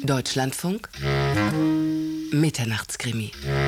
Deutschlandfunk Mitternachtskrimi.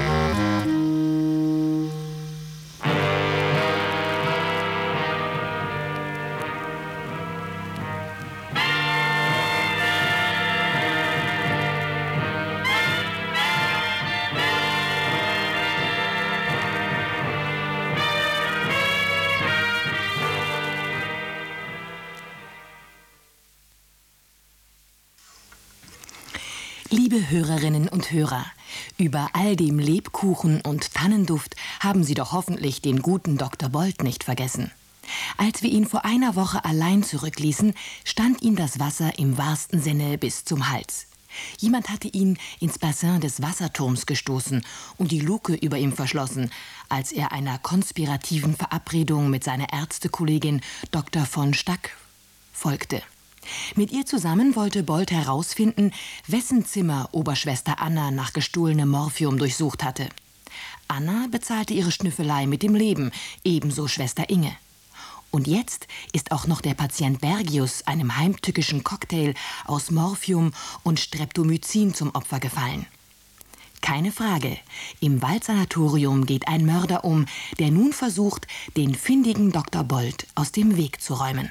Liebe Hörerinnen und Hörer, über all dem Lebkuchen und Tannenduft haben Sie doch hoffentlich den guten Dr. Bold nicht vergessen. Als wir ihn vor einer Woche allein zurückließen, stand ihm das Wasser im wahrsten Sinne bis zum Hals. Jemand hatte ihn ins Bassin des Wasserturms gestoßen und die Luke über ihm verschlossen, als er einer konspirativen Verabredung mit seiner Ärztekollegin Dr. von Stack folgte. Mit ihr zusammen wollte Bold herausfinden, wessen Zimmer Oberschwester Anna nach gestohlenem Morphium durchsucht hatte. Anna bezahlte ihre Schnüffelei mit dem Leben, ebenso Schwester Inge. Und jetzt ist auch noch der Patient Bergius einem heimtückischen Cocktail aus Morphium und Streptomycin zum Opfer gefallen. Keine Frage, im Waldsanatorium geht ein Mörder um, der nun versucht, den findigen Dr. Bold aus dem Weg zu räumen.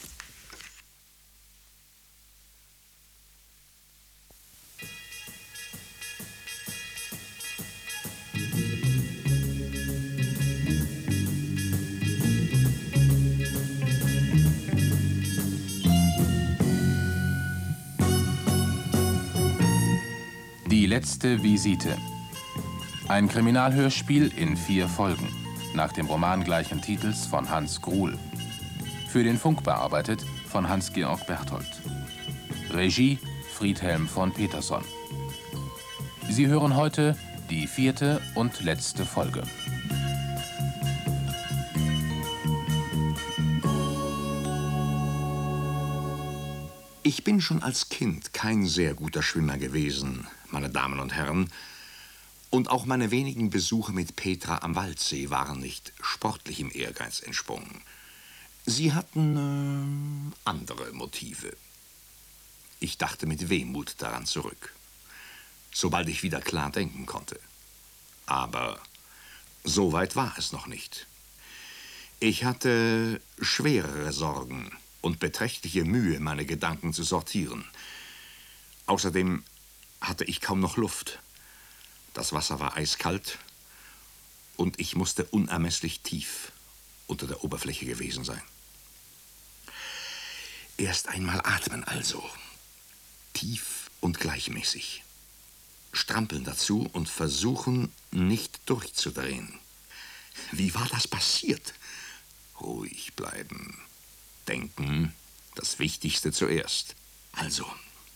Die letzte Visite. Ein Kriminalhörspiel in 4 Folgen, nach dem Roman gleichen Titels von Hans Gruhl. Für den Funk bearbeitet von Hans-Georg Berthold. Regie Friedhelm von Peterson. Sie hören heute die 4. und letzte Folge. Ich bin schon als Kind kein sehr guter Schwimmer gewesen, meine Damen und Herren. Und auch meine wenigen Besuche mit Petra am Waldsee waren nicht sportlichem Ehrgeiz entsprungen. Sie hatten andere Motive. Ich dachte mit Wehmut daran zurück, sobald ich wieder klar denken konnte. Aber so weit war es noch nicht. Ich hatte schwerere Sorgen und beträchtliche Mühe, meine Gedanken zu sortieren. Außerdem hatte ich kaum noch Luft. Das Wasser war eiskalt und ich musste unermesslich tief unter der Oberfläche gewesen sein. Erst einmal atmen also. Tief und gleichmäßig. Strampeln dazu und versuchen, nicht durchzudrehen. Wie war das passiert? Ruhig bleiben. Denken, das Wichtigste zuerst. Also,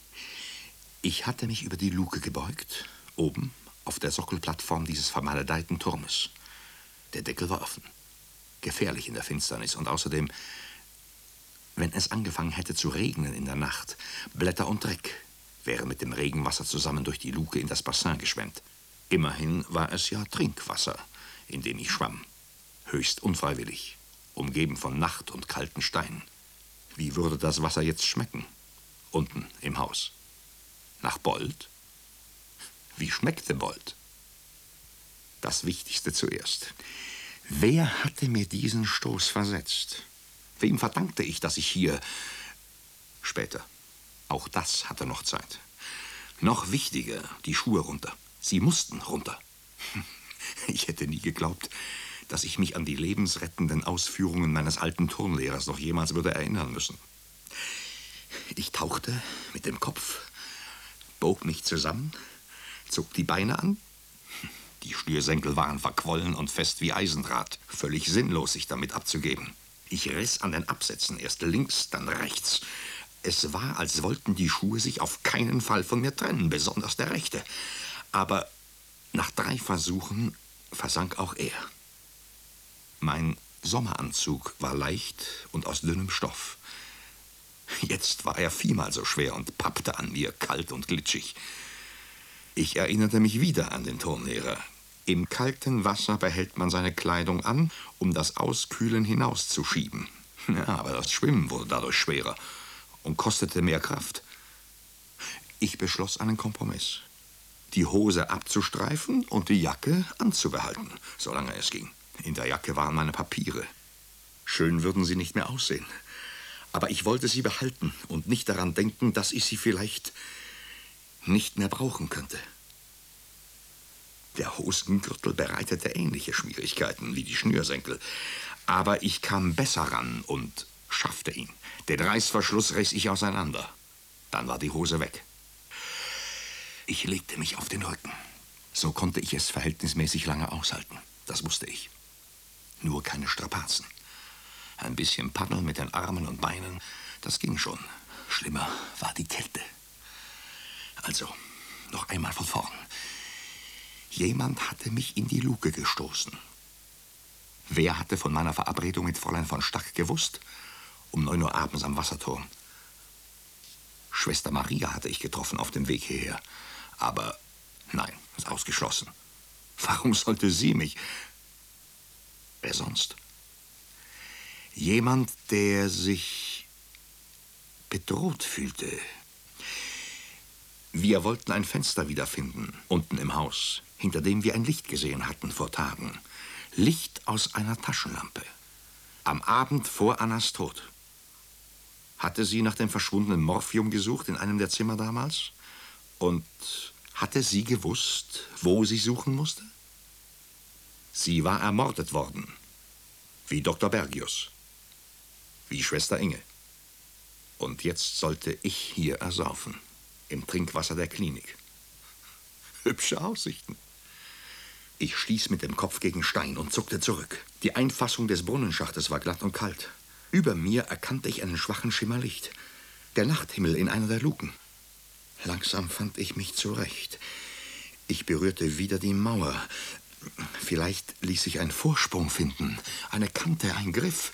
ich hatte mich über die Luke gebeugt, oben auf der Sockelplattform dieses vermaledeiten Turmes. Der Deckel war offen. Gefährlich in der Finsternis und außerdem, wenn es angefangen hätte zu regnen in der Nacht, Blätter und Dreck wären mit dem Regenwasser zusammen durch die Luke in das Bassin geschwemmt. Immerhin war es ja Trinkwasser, in dem ich schwamm. Höchst unfreiwillig, umgeben von Nacht und kalten Steinen. Wie würde das Wasser jetzt schmecken? Unten im Haus. Nach Bold? Wie schmeckte Bold? Das Wichtigste zuerst. Wer hatte mir diesen Stoß versetzt? Wem verdankte ich, dass ich hier... Später. Auch das hatte noch Zeit. Noch wichtiger, die Schuhe runter. Sie mussten runter. Ich hätte nie geglaubt, dass ich mich an die lebensrettenden Ausführungen meines alten Turnlehrers noch jemals würde erinnern müssen. Ich tauchte mit dem Kopf, bog mich zusammen, zog die Beine an. Die Schnürsenkel waren verquollen und fest wie Eisendraht. Völlig sinnlos, sich damit abzugeben. Ich riss an den Absätzen, erst links, dann rechts. Es war, als wollten die Schuhe sich auf keinen Fall von mir trennen, besonders der rechte. Aber nach 3 Versuchen versank auch er. Mein Sommeranzug war leicht und aus dünnem Stoff. Jetzt war er 4-mal so schwer und pappte an mir, kalt und glitschig. Ich erinnerte mich wieder an den Turnlehrer. Im kalten Wasser behält man seine Kleidung an, um das Auskühlen hinauszuschieben. Ja, aber das Schwimmen wurde dadurch schwerer und kostete mehr Kraft. Ich beschloss einen Kompromiss. Die Hose abzustreifen und die Jacke anzubehalten, solange es ging. In der Jacke waren meine Papiere. Schön würden sie nicht mehr aussehen. Aber ich wollte sie behalten und nicht daran denken, dass ich sie vielleicht nicht mehr brauchen könnte. Der Hosengürtel bereitete ähnliche Schwierigkeiten wie die Schnürsenkel. Aber ich kam besser ran und schaffte ihn. Den Reißverschluss riss ich auseinander. Dann war die Hose weg. Ich legte mich auf den Rücken. So konnte ich es verhältnismäßig lange aushalten. Das wusste ich. Nur keine Strapazen. Ein bisschen Paddeln mit den Armen und Beinen, das ging schon. Schlimmer war die Kälte. Also, noch einmal von vorn. Jemand hatte mich in die Luke gestoßen. Wer hatte von meiner Verabredung mit Fräulein von Stack gewusst? Um 9 Uhr abends am Wasserturm. Schwester Maria hatte ich getroffen auf dem Weg hierher. Aber nein, ist ausgeschlossen. Warum sollte sie mich? Wer sonst? Jemand, der sich bedroht fühlte. Wir wollten ein Fenster wiederfinden, unten im Haus, hinter dem wir ein Licht gesehen hatten vor Tagen. Licht aus einer Taschenlampe. Am Abend vor Annas Tod. Hatte sie nach dem verschwundenen Morphium gesucht in einem der Zimmer damals? Und hatte sie gewusst, wo sie suchen musste? Sie war ermordet worden. Wie Dr. Bergius. Wie Schwester Inge. Und jetzt sollte ich hier ersaufen. Im Trinkwasser der Klinik. Hübsche Aussichten. Ich stieß mit dem Kopf gegen Stein und zuckte zurück. Die Einfassung des Brunnenschachtes war glatt und kalt. Über mir erkannte ich einen schwachen Schimmer Licht. Der Nachthimmel in einer der Luken. Langsam fand ich mich zurecht. Ich berührte wieder die Mauer. Vielleicht ließ sich ein Vorsprung finden. Eine Kante, ein Griff.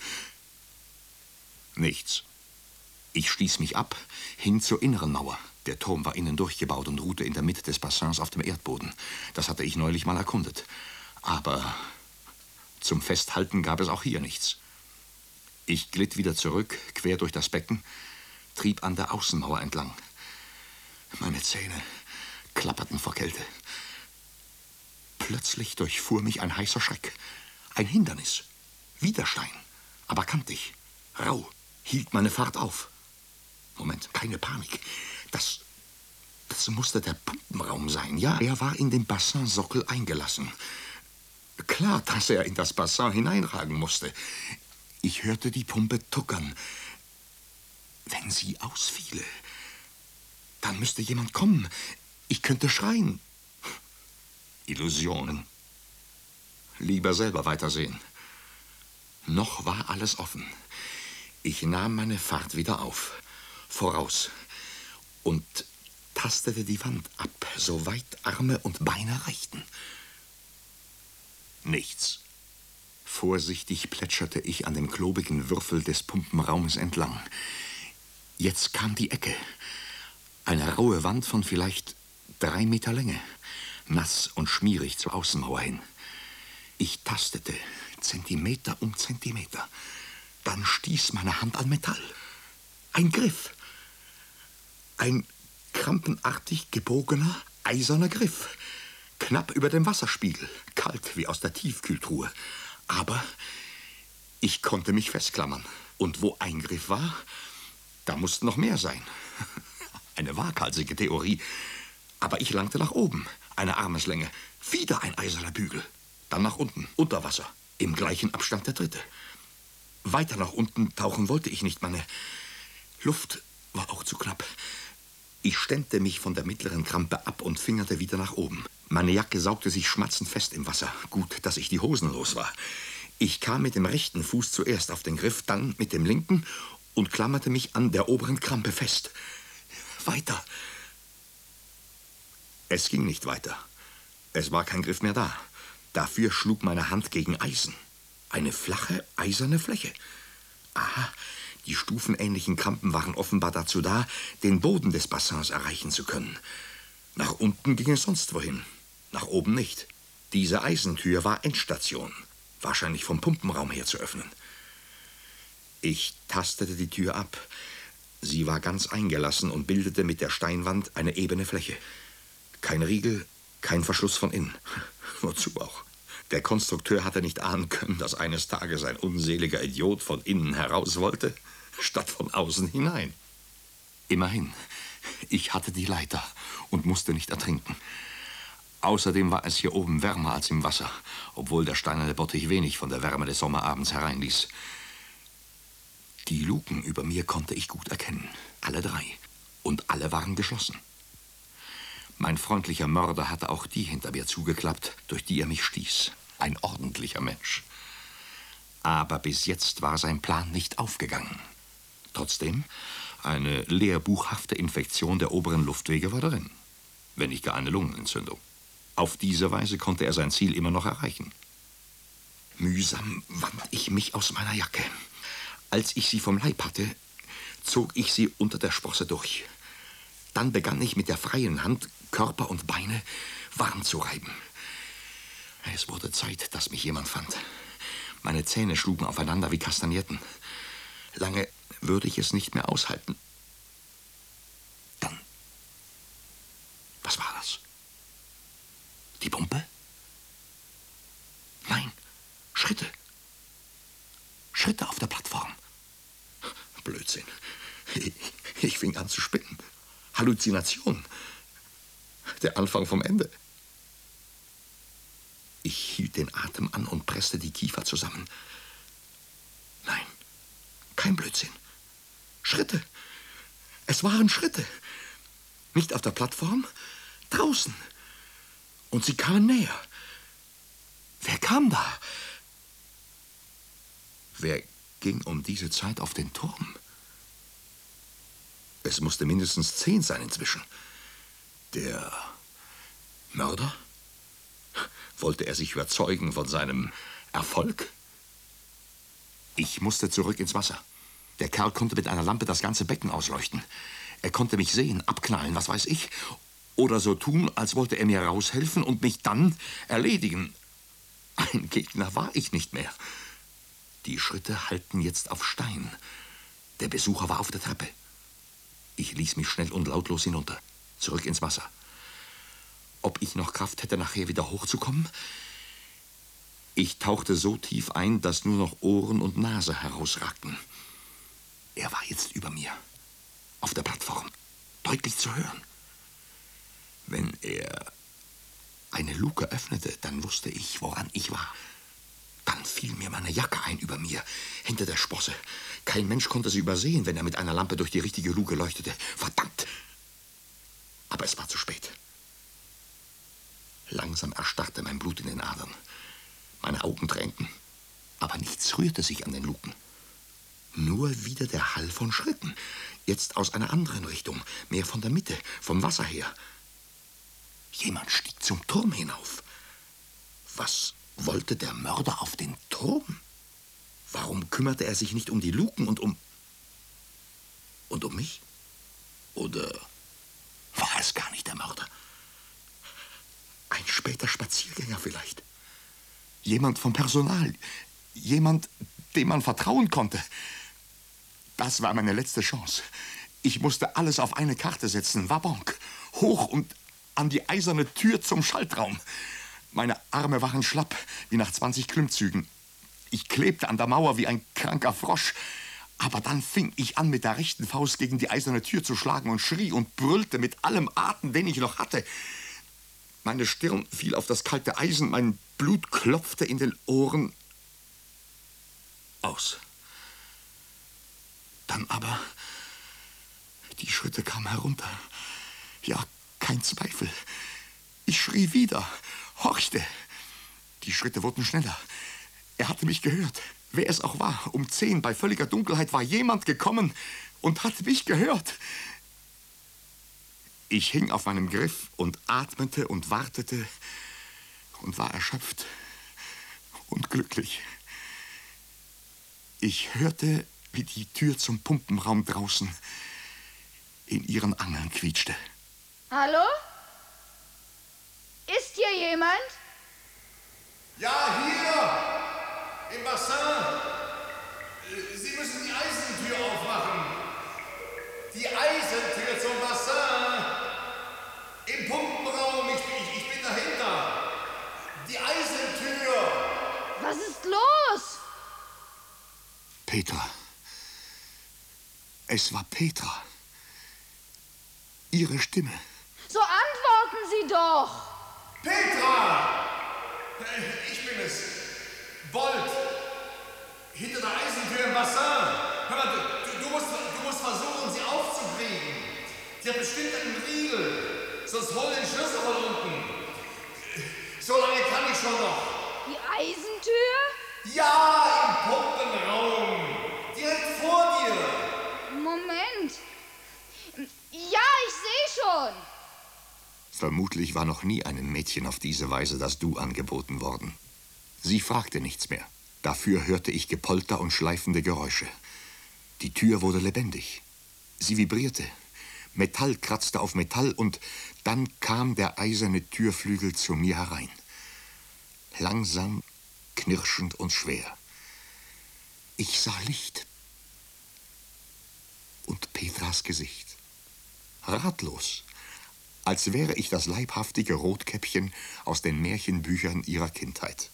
Nichts. Ich stieß mich ab, hin zur inneren Mauer. Der Turm war innen durchgebaut und ruhte in der Mitte des Bassins auf dem Erdboden. Das hatte ich neulich mal erkundet. Aber zum Festhalten gab es auch hier nichts. Ich glitt wieder zurück, quer durch das Becken, trieb an der Außenmauer entlang. Meine Zähne klapperten vor Kälte. Plötzlich durchfuhr mich ein heißer Schreck. Ein Hindernis. Widerstein. Aber kantig. Rau. Hielt meine Fahrt auf. Moment, keine Panik. Das musste der Pumpenraum sein, ja? Er war in den Bassinsockel eingelassen. Klar, dass er in das Bassin hineinragen musste. Ich hörte die Pumpe tuckern. Wenn sie ausfiele, dann müsste jemand kommen. Ich könnte schreien. Illusionen. Lieber selber weitersehen. Noch war alles offen. Ich nahm meine Fahrt wieder auf. Voraus. Und tastete die Wand ab, soweit Arme und Beine reichten. Nichts. Vorsichtig plätscherte ich an dem klobigen Würfel des Pumpenraumes entlang. Jetzt kam die Ecke. Eine raue Wand von vielleicht 3 Meter Länge. Nass und schmierig zur Außenmauer hin. Ich tastete Zentimeter um Zentimeter. Dann stieß meine Hand an Metall. Ein Griff. Ein krampenartig gebogener, eiserner Griff. Knapp über dem Wasserspiegel. Kalt wie aus der Tiefkühltruhe. Aber ich konnte mich festklammern. Und wo ein Griff war, da mussten noch mehr sein. Eine waghalsige Theorie. Aber ich langte nach oben. Eine Armeslänge. Wieder ein eiserner Bügel. Dann nach unten, unter Wasser. Im gleichen Abstand der dritte. Weiter nach unten tauchen wollte ich nicht. Meine Luft war auch zu knapp. Ich stemmte mich von der mittleren Krampe ab und fingerte wieder nach oben. Meine Jacke saugte sich schmatzend fest im Wasser. Gut, dass ich die Hosen los war. Ich kam mit dem rechten Fuß zuerst auf den Griff, dann mit dem linken und klammerte mich an der oberen Krampe fest. Weiter. Es ging nicht weiter. Es war kein Griff mehr da. Dafür schlug meine Hand gegen Eisen. Eine flache, eiserne Fläche. Aha, die stufenähnlichen Krampen waren offenbar dazu da, den Boden des Bassins erreichen zu können. Nach unten ging es sonst wohin. Nach oben nicht. Diese Eisentür war Endstation. Wahrscheinlich vom Pumpenraum her zu öffnen. Ich tastete die Tür ab. Sie war ganz eingelassen und bildete mit der Steinwand eine ebene Fläche. Kein Riegel, kein Verschluss von innen. Wozu auch? Der Konstrukteur hatte nicht ahnen können, dass eines Tages ein unseliger Idiot von innen heraus wollte, statt von außen hinein. Immerhin, ich hatte die Leiter und musste nicht ertrinken. Außerdem war es hier oben wärmer als im Wasser, obwohl der steinerne Bottich wenig von der Wärme des Sommerabends hereinließ. Die Luken über mir konnte ich gut erkennen, alle 3, und alle waren geschlossen. Mein freundlicher Mörder hatte auch die hinter mir zugeklappt, durch die er mich stieß. Ein ordentlicher Mensch. Aber bis jetzt war sein Plan nicht aufgegangen. Trotzdem, eine lehrbuchhafte Infektion der oberen Luftwege war darin. Wenn nicht gar eine Lungenentzündung. Auf diese Weise konnte er sein Ziel immer noch erreichen. Mühsam wand ich mich aus meiner Jacke. Als ich sie vom Leib hatte, zog ich sie unter der Sprosse durch. Dann begann ich mit der freien Hand, Körper und Beine warm zu reiben. Es wurde Zeit, dass mich jemand fand. Meine Zähne schlugen aufeinander wie Kastagnetten. Lange würde ich es nicht mehr aushalten. Dann, was war das? Die Pumpe? Nein, Schritte. Schritte auf der Plattform. Blödsinn. Ich fing an zu spinnen. Halluzination. Der Anfang vom Ende. Ich hielt den Atem an und presste die Kiefer zusammen. Nein, kein Blödsinn. Schritte. Es waren Schritte. Nicht auf der Plattform, draußen. Und sie kamen näher. Wer kam da? Wer ging um diese Zeit auf den Turm? Es musste mindestens 10 sein inzwischen. Der Mörder? Wollte er sich überzeugen von seinem Erfolg? Ich musste zurück ins Wasser. Der Kerl konnte mit einer Lampe das ganze Becken ausleuchten. Er konnte mich sehen, abknallen, was weiß ich. Oder so tun, als wollte er mir raushelfen und mich dann erledigen. Ein Gegner war ich nicht mehr. Die Schritte hallten jetzt auf Stein. Der Besucher war auf der Treppe. Ich ließ mich schnell und lautlos hinunter, zurück ins Wasser. Ob ich noch Kraft hätte, nachher wieder hochzukommen? Ich tauchte so tief ein, dass nur noch Ohren und Nase herausragten. Er war jetzt über mir, auf der Plattform, deutlich zu hören. Wenn er eine Luke öffnete, dann wusste ich, woran ich war. Dann fiel mir meine Jacke ein über mir, hinter der Sprosse. Kein Mensch konnte sie übersehen, wenn er mit einer Lampe durch die richtige Luke leuchtete. Verdammt! Aber es war zu spät. Langsam erstarrte mein Blut in den Adern. Meine Augen tränten. Aber nichts rührte sich an den Luken. Nur wieder der Hall von Schritten. Jetzt aus einer anderen Richtung, mehr von der Mitte, vom Wasser her. Jemand stieg zum Turm hinauf. Was wollte der Mörder auf den Turm? Warum kümmerte er sich nicht um die Luken und um mich? Oder war es gar nicht der Mörder? Ein später Spaziergänger vielleicht. Jemand vom Personal. Jemand, dem man vertrauen konnte. Das war meine letzte Chance. Ich musste alles auf eine Karte setzen. Wabonk. Hoch und an die eiserne Tür zum Schaltraum. Meine Arme waren schlapp, wie nach 20 Klimmzügen. Ich klebte an der Mauer wie ein kranker Frosch. Aber dann fing ich an, mit der rechten Faust gegen die eiserne Tür zu schlagen und schrie und brüllte mit allem Atem, den ich noch hatte. Meine Stirn fiel auf das kalte Eisen, mein Blut klopfte in den Ohren. Aus. Dann aber, die Schritte kamen herunter. Ja, kein Zweifel. Ich schrie wieder, horchte. Die Schritte wurden schneller. Er hatte mich gehört. Wer es auch war, um 10 bei völliger Dunkelheit war jemand gekommen und hatte mich gehört. Ich hing auf meinem Griff und atmete und wartete und war erschöpft und glücklich. Ich hörte, wie die Tür zum Pumpenraum draußen in ihren Angeln quietschte. Hallo? Ist hier jemand? Ja, hier! Im Bassin! Sie müssen die Eisentür aufmachen! Eisentür zum Bassin. Im Pumpenraum, ich bin dahinter. Die Eisentür. Was ist los? Petra. Es war Petra. Ihre Stimme. So antworten Sie doch. Petra! Ich bin es. Bolt. Hinter der Eisentür im Bassin. Hör mal, du musst versuchen, sie aufzukriegen. Sie hat bestimmt einen Riegel. Sonst hol den Schlüssel von unten. So lange kann ich schon noch. Die Eisentür? Ja, im Pumpenraum. Direkt vor dir. Moment. Ja, ich sehe schon. Vermutlich war noch nie einem Mädchen auf diese Weise das Du angeboten worden. Sie fragte nichts mehr. Dafür hörte ich Gepolter und schleifende Geräusche. Die Tür wurde lebendig. Sie vibrierte. Metall kratzte auf Metall und dann kam der eiserne Türflügel zu mir herein. Langsam, knirschend und schwer. Ich sah Licht. Und Petras Gesicht. Ratlos. Als wäre ich das leibhaftige Rotkäppchen aus den Märchenbüchern ihrer Kindheit.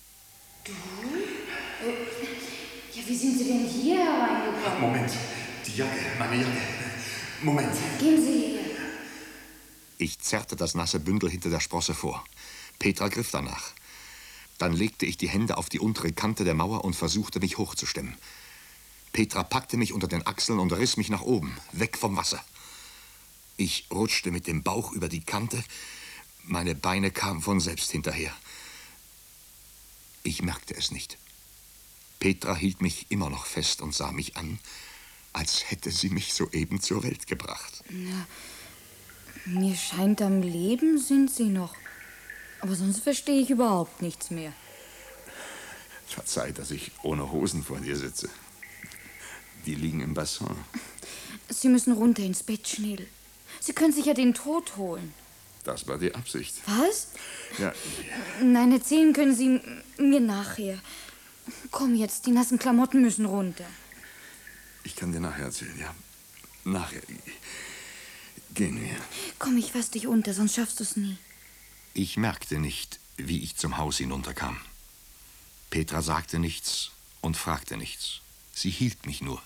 Ja, wie sind Sie denn hier hereingekommen? Moment, die Jacke, meine Jacke. Moment. Gehen Sie hier. Ich zerrte das nasse Bündel hinter der Sprosse vor. Petra griff danach. Dann legte ich die Hände auf die untere Kante der Mauer und versuchte, mich hochzustemmen. Petra packte mich unter den Achseln und riss mich nach oben, weg vom Wasser. Ich rutschte mit dem Bauch über die Kante. Meine Beine kamen von selbst hinterher. Ich merkte es nicht. Petra hielt mich immer noch fest und sah mich an, als hätte sie mich soeben zur Welt gebracht. Na, mir scheint, am Leben sind Sie noch. Aber sonst verstehe ich überhaupt nichts mehr. Verzeih, dass ich ohne Hosen vor dir sitze. Die liegen im Bassin. Sie müssen runter ins Bett, schnell. Sie können sich ja den Tod holen. Das war die Absicht. Was? Ja, Nein, erzählen können Sie mir nachher. Komm jetzt, die nassen Klamotten müssen runter. ich kann dir nachher erzählen, ja. Nachher. Gehen wir. Komm, ich fass dich unter, sonst schaffst du es nie. Ich merkte nicht, wie ich zum Haus hinunterkam. Petra sagte nichts und fragte nichts. Sie hielt mich nur.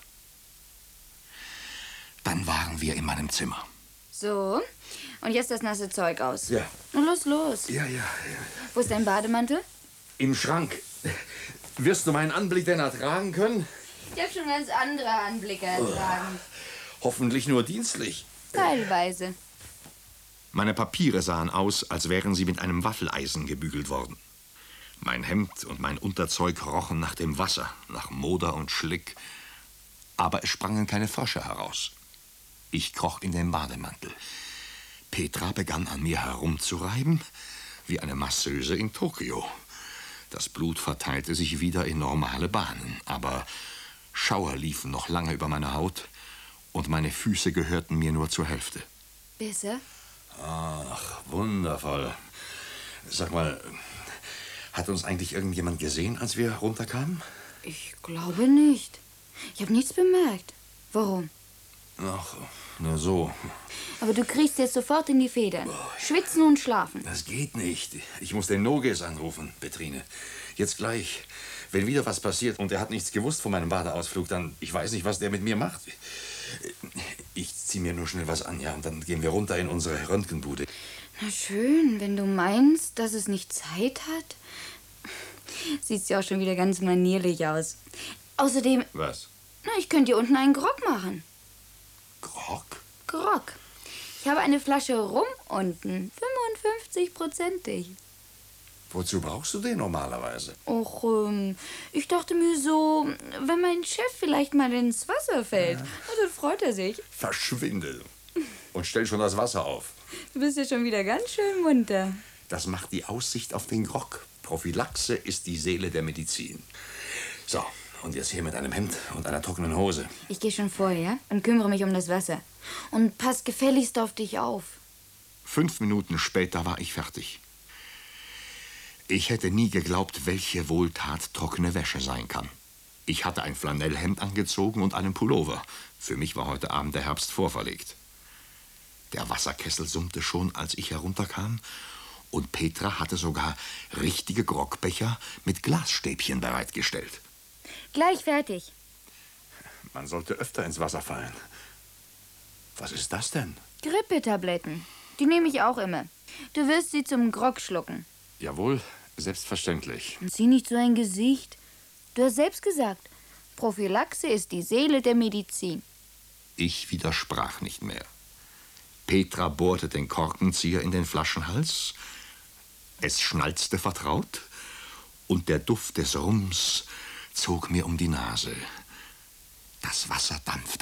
Dann waren wir in meinem Zimmer. So, und jetzt das nasse Zeug aus. Ja. Nun los. Ja. Wo ist dein Bademantel? Im Schrank. Wirst du meinen Anblick denn ertragen können? Ich habe schon ganz andere Anblicke ertragen. Hoffentlich nur dienstlich. Teilweise. Meine Papiere sahen aus, als wären sie mit einem Waffeleisen gebügelt worden. Mein Hemd und mein Unterzeug rochen nach dem Wasser, nach Moder und Schlick. Aber es sprangen keine Frösche heraus. Ich kroch in den Bademantel. Petra begann an mir herumzureiben, wie eine Masseuse in Tokio. Das Blut verteilte sich wieder in normale Bahnen, aber Schauer liefen noch lange über meine Haut und meine Füße gehörten mir nur zur Hälfte. Besser? Ach, wundervoll. Sag mal, hat uns eigentlich irgendjemand gesehen, als wir runterkamen? Ich glaube nicht. Ich habe nichts bemerkt. Warum? Ach, nur so. Aber du kriegst jetzt sofort in die Federn. Schwitzen und schlafen. Das geht nicht. Ich muss den Noges anrufen, Petrine. Jetzt gleich. Wenn wieder was passiert und er hat nichts gewusst von meinem Badeausflug, dann, ich weiß nicht, was der mit mir macht. Ich zieh mir nur schnell was an, ja, und dann gehen wir runter in unsere Röntgenbude. Na schön, wenn du meinst, dass es nicht Zeit hat. Siehst ja auch schon wieder ganz manierlich aus. Außerdem, Was? na, ich könnte dir unten einen Grog machen. Grog? Grog. Ich habe eine Flasche Rum unten. 55%ig. Wozu brauchst du den normalerweise? Och, ich dachte mir so, wenn mein Chef vielleicht mal ins Wasser fällt, dann freut er sich. Verschwinde. Und stell schon das Wasser auf. Du bist ja schon wieder ganz schön munter. Das macht die Aussicht auf den Grog. Prophylaxe ist die Seele der Medizin. So, und jetzt hier mit einem Hemd und einer trockenen Hose. Ich gehe schon vorher und kümmere mich um das Wasser. Und pass gefälligst auf dich auf. 5 Minuten später war ich fertig. Ich hätte nie geglaubt, welche Wohltat trockene Wäsche sein kann. Ich hatte ein Flanellhemd angezogen und einen Pullover. Für mich war heute Abend der Herbst vorverlegt. Der Wasserkessel summte schon, als ich herunterkam. Und Petra hatte sogar richtige Grogbecher mit Glasstäbchen bereitgestellt. Gleich fertig. Man sollte öfter ins Wasser fallen. Was ist das denn? Grippetabletten. Die nehme ich auch immer. Du wirst sie zum Grog schlucken. Jawohl, selbstverständlich. Und zieh nicht so ein Gesicht. Du hast selbst gesagt, Prophylaxe ist die Seele der Medizin. Ich widersprach nicht mehr. Petra bohrte den Korkenzieher in den Flaschenhals. Es schnalzte vertraut und der Duft des Rums zog mir um die Nase. Das Wasser dampfte.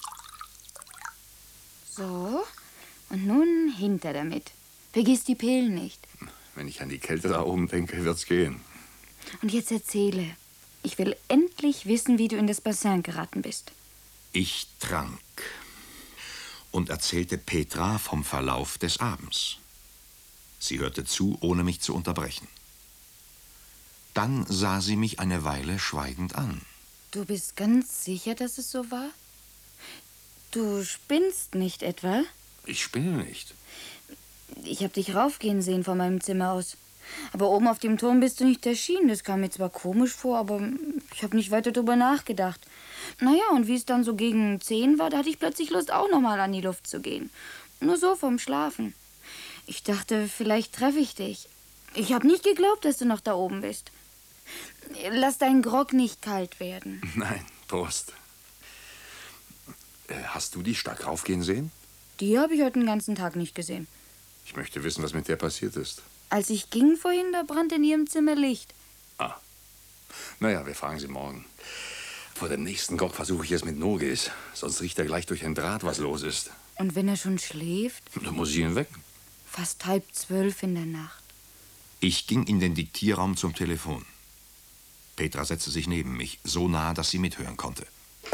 So, und nun hinter damit. Vergiss die Pillen nicht. Wenn ich an die Kälte da oben denke, wird's gehen. Und jetzt erzähle. Ich will endlich wissen, wie du in das Bassin geraten bist. Ich trank und erzählte Petra vom Verlauf des Abends. Sie hörte zu, ohne mich zu unterbrechen. Dann sah sie mich eine Weile schweigend an. Du bist ganz sicher, dass es so war? Du spinnst nicht etwa? Ich spinne nicht. Ich habe dich raufgehen sehen von meinem Zimmer aus. Aber oben auf dem Turm bist du nicht erschienen. Das kam mir zwar komisch vor, aber ich habe nicht weiter drüber nachgedacht. Naja, und wie es dann so gegen 10 war, da hatte ich plötzlich Lust, auch noch mal an die Luft zu gehen. Nur so vom Schlafen. Ich dachte, vielleicht treffe ich dich. Ich habe nicht geglaubt, dass du noch da oben bist. Lass deinen Grog nicht kalt werden. Nein, Prost. Hast du die stark raufgehen sehen? Die habe ich heute den ganzen Tag nicht gesehen. Ich möchte wissen, was mit der passiert ist. Als ich ging vorhin, da brannte in ihrem Zimmer Licht. Ah. Naja, wir fragen sie morgen. Vor dem nächsten Grog versuche ich es mit Nogis. Sonst riecht er gleich durch ein Draht, was los ist. Und wenn er schon schläft? Dann muss ich ihn wecken. Fast 11:30 in der Nacht. Ich ging in den Diktierraum zum Telefon. Petra setzte sich neben mich, so nah, dass sie mithören konnte.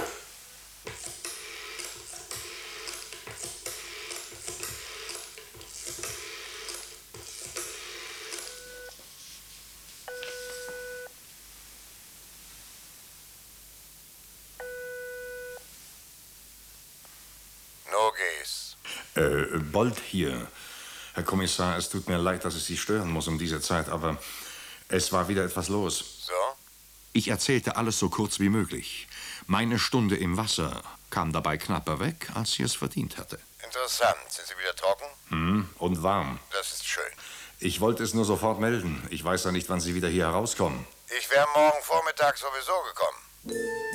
Nogis. Bolt hier. Herr Kommissar, es tut mir leid, dass ich Sie stören muss um diese Zeit, aber es war wieder etwas los. So? Ich erzählte alles so kurz wie möglich. Meine Stunde im Wasser kam dabei knapper weg, als sie es verdient hatte. Interessant. Sind Sie wieder trocken? Und warm. Das ist schön. Ich wollte es nur sofort melden. Ich weiß ja nicht, wann Sie wieder hier herauskommen. Ich wäre morgen Vormittag sowieso gekommen.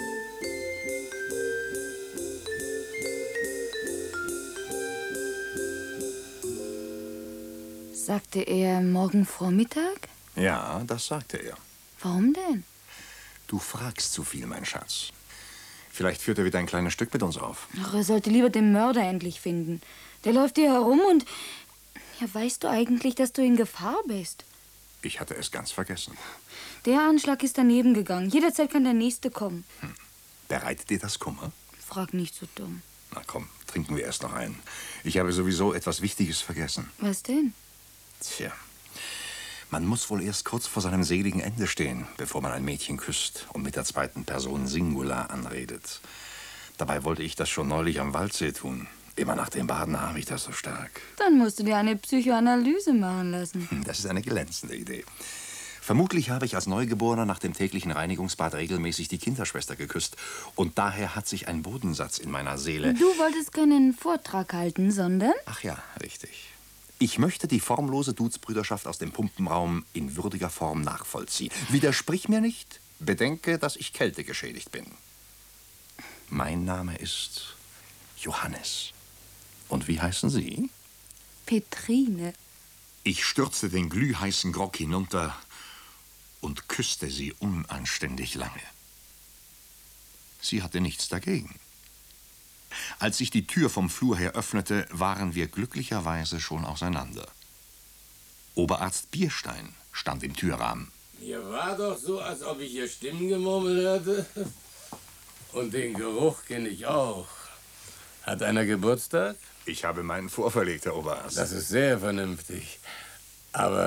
Sagte er morgen Vormittag? Ja, das sagte er. Warum denn? Du fragst zu viel, mein Schatz. Vielleicht führt er wieder ein kleines Stück mit uns auf. Ach, er sollte lieber den Mörder endlich finden. Der läuft hier herum und... Ja, weißt du eigentlich, dass du in Gefahr bist? Ich hatte es ganz vergessen. Der Anschlag ist daneben gegangen. Jederzeit kann der nächste kommen. Bereitet dir das Kummer? Frag nicht so dumm. Na komm, trinken wir erst noch einen. Ich habe sowieso etwas Wichtiges vergessen. Was denn? Tja, man muss wohl erst kurz vor seinem seligen Ende stehen, bevor man ein Mädchen küsst und mit der zweiten Person Singular anredet. Dabei wollte ich das schon neulich am Waldsee tun. Immer nach dem Baden habe ich das so stark. Dann musst du dir eine Psychoanalyse machen lassen. Das ist eine glänzende Idee. Vermutlich habe ich als Neugeborener nach dem täglichen Reinigungsbad regelmäßig die Kinderschwester geküsst. Und daher hat sich ein Bodensatz in meiner Seele... Du wolltest keinen Vortrag halten, sondern... Ach ja, richtig. Ich möchte die formlose Duzbrüderschaft aus dem Pumpenraum in würdiger Form nachvollziehen. Widersprich mir nicht. Bedenke, dass ich kältegeschädigt bin. Mein Name ist Johannes. Und wie heißen Sie? Petrine. Ich stürzte den glühheißen Grog hinunter und küsste sie unanständig lange. Sie hatte nichts dagegen. Als sich die Tür vom Flur her öffnete, waren wir glücklicherweise schon auseinander. Oberarzt Bierstein stand im Türrahmen. Mir war doch so, als ob ich hier Stimmengemurmel hörte. Und den Geruch kenne ich auch. Hat einer Geburtstag? Ich habe meinen vorverlegt, Herr Oberarzt. Das ist sehr vernünftig. Aber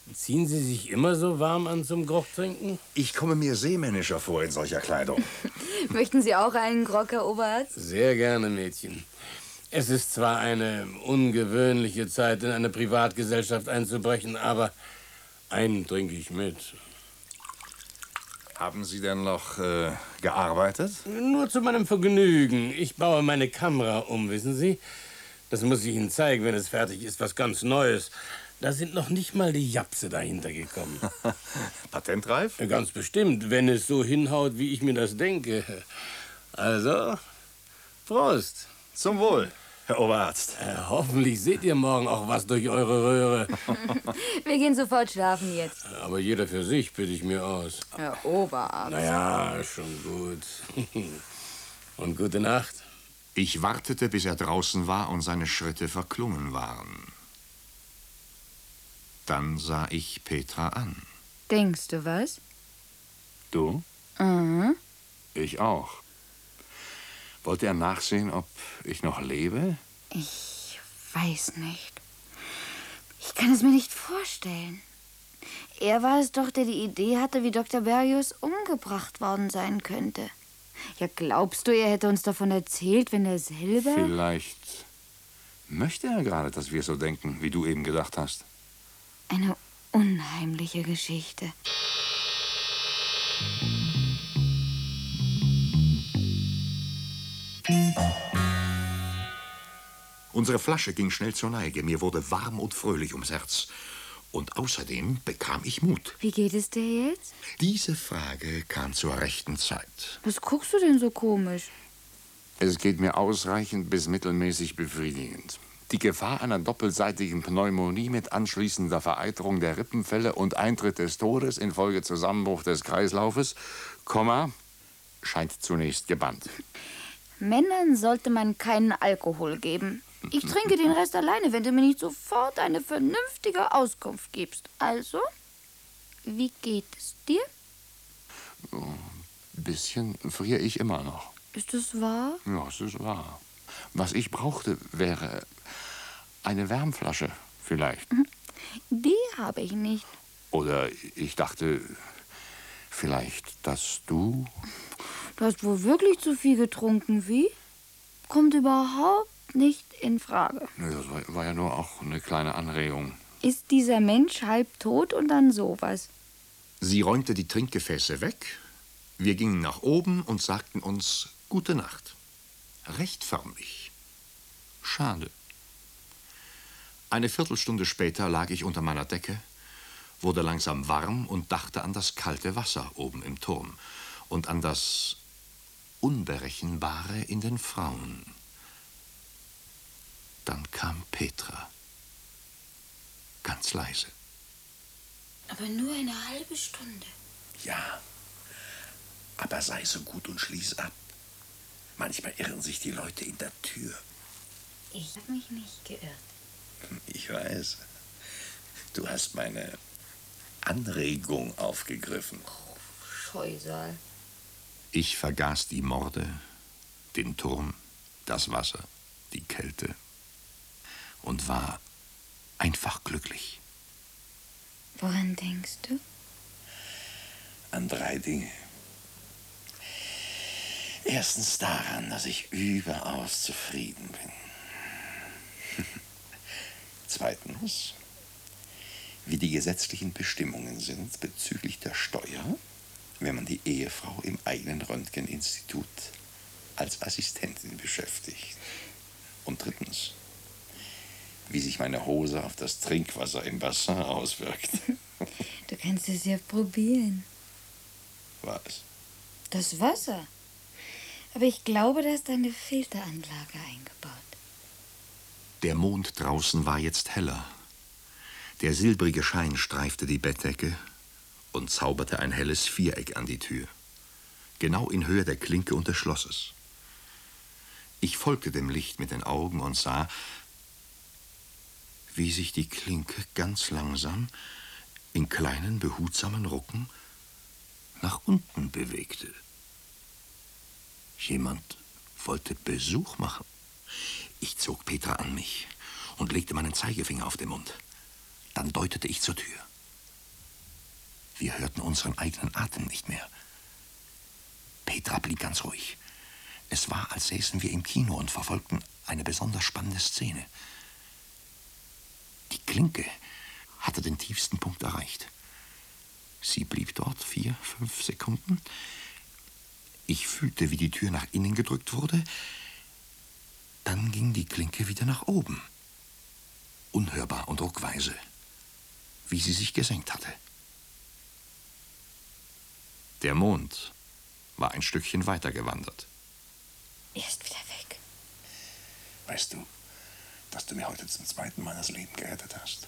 Ziehen Sie sich immer so warm an zum Grog-Trinken? Ich komme mir seemännischer vor in solcher Kleidung. Möchten Sie auch einen Grog, Herr Oberarzt? Sehr gerne, Mädchen. Es ist zwar eine ungewöhnliche Zeit, in eine Privatgesellschaft einzubrechen, aber einen trinke ich mit. Haben Sie denn noch gearbeitet? Nur zu meinem Vergnügen. Ich baue meine Kamera um, wissen Sie? Das muss ich Ihnen zeigen, wenn es fertig ist. Was ganz Neues. Da sind noch nicht mal die Japse dahinter gekommen. Patentreif? Ganz bestimmt, wenn es so hinhaut, wie ich mir das denke. Also, Prost. Zum Wohl, Herr Oberarzt. Hoffentlich seht ihr morgen auch was durch eure Röhre. Wir gehen sofort schlafen jetzt. Aber jeder für sich, bitte ich mir aus. Herr Oberarzt. Naja, schon gut. Und gute Nacht. Ich wartete, bis er draußen war und seine Schritte verklungen waren. Dann sah ich Petra an. Denkst du was? Du? Mhm. Ich auch. Wollte er nachsehen, ob ich noch lebe? Ich weiß nicht. Ich kann es mir nicht vorstellen. Er war es doch, der die Idee hatte, wie Dr. Bergius umgebracht worden sein könnte. Ja, glaubst du, er hätte uns davon erzählt, wenn er selber... Vielleicht möchte er gerade, dass wir so denken, wie du eben gedacht hast. Eine unheimliche Geschichte. Unsere Flasche ging schnell zur Neige. Mir wurde warm und fröhlich ums Herz. Und außerdem bekam ich Mut. Wie geht es dir jetzt? Diese Frage kam zur rechten Zeit. Was guckst du denn so komisch? Es geht mir ausreichend bis mittelmäßig befriedigend. Die Gefahr einer doppelseitigen Pneumonie mit anschließender Vereiterung der Rippenfelle und Eintritt des Todes infolge Zusammenbruch des Kreislaufes, scheint zunächst gebannt. Männern sollte man keinen Alkohol geben. Ich trinke den Rest alleine, wenn du mir nicht sofort eine vernünftige Auskunft gibst. Also, wie geht es dir? Ein bisschen friere ich immer noch. Ist das wahr? Ja, es ist wahr. Was ich brauchte, wäre eine Wärmflasche vielleicht. Die habe ich nicht. Oder ich dachte vielleicht, dass du... Du hast wohl wirklich zu viel getrunken, wie? Kommt überhaupt nicht in Frage. Das war ja nur auch eine kleine Anregung. Ist dieser Mensch halb tot und dann sowas? Sie räumte die Trinkgefäße weg. Wir gingen nach oben und sagten uns Gute Nacht. Recht förmlich. Schade. Eine Viertelstunde später lag ich unter meiner Decke, wurde langsam warm und dachte an das kalte Wasser oben im Turm und an das Unberechenbare in den Frauen. Dann kam Petra. Ganz leise. Aber nur eine halbe Stunde. Ja, aber sei so gut und schließ ab. Manchmal irren sich die Leute in der Tür. Ich habe mich nicht geirrt. Ich weiß. Du hast meine Anregung aufgegriffen. Scheusal. Ich vergaß die Morde, den Turm, das Wasser, die Kälte und war einfach glücklich. Woran denkst du? An 3 Dinge. Erstens daran, dass ich überaus zufrieden bin. Zweitens, wie die gesetzlichen Bestimmungen sind bezüglich der Steuer, wenn man die Ehefrau im eigenen Röntgeninstitut als Assistentin beschäftigt. Und drittens, wie sich meine Hose auf das Trinkwasser im Bassin auswirkt. Du kannst es ja probieren. Was? Das Wasser. Aber ich glaube, da ist eine Filteranlage eingebaut. Der Mond draußen war jetzt heller. Der silbrige Schein streifte die Bettdecke und zauberte ein helles Viereck an die Tür, genau in Höhe der Klinke und des Schlosses. Ich folgte dem Licht mit den Augen und sah, wie sich die Klinke ganz langsam in kleinen, behutsamen Rucken nach unten bewegte. Jemand wollte Besuch machen. Ich zog Petra an mich und legte meinen Zeigefinger auf den Mund. Dann deutete ich zur Tür. Wir hörten unseren eigenen Atem nicht mehr. Petra blieb ganz ruhig. Es war, als säßen wir im Kino und verfolgten eine besonders spannende Szene. Die Klinke hatte den tiefsten Punkt erreicht. Sie blieb dort 4, 5 Sekunden. Ich fühlte, wie die Tür nach innen gedrückt wurde. Dann ging die Klinke wieder nach oben. Unhörbar und ruckweise, wie sie sich gesenkt hatte. Der Mond war ein Stückchen weiter gewandert. Er ist wieder weg. Weißt du, dass du mir heute zum zweiten Mal das Leben gerettet hast?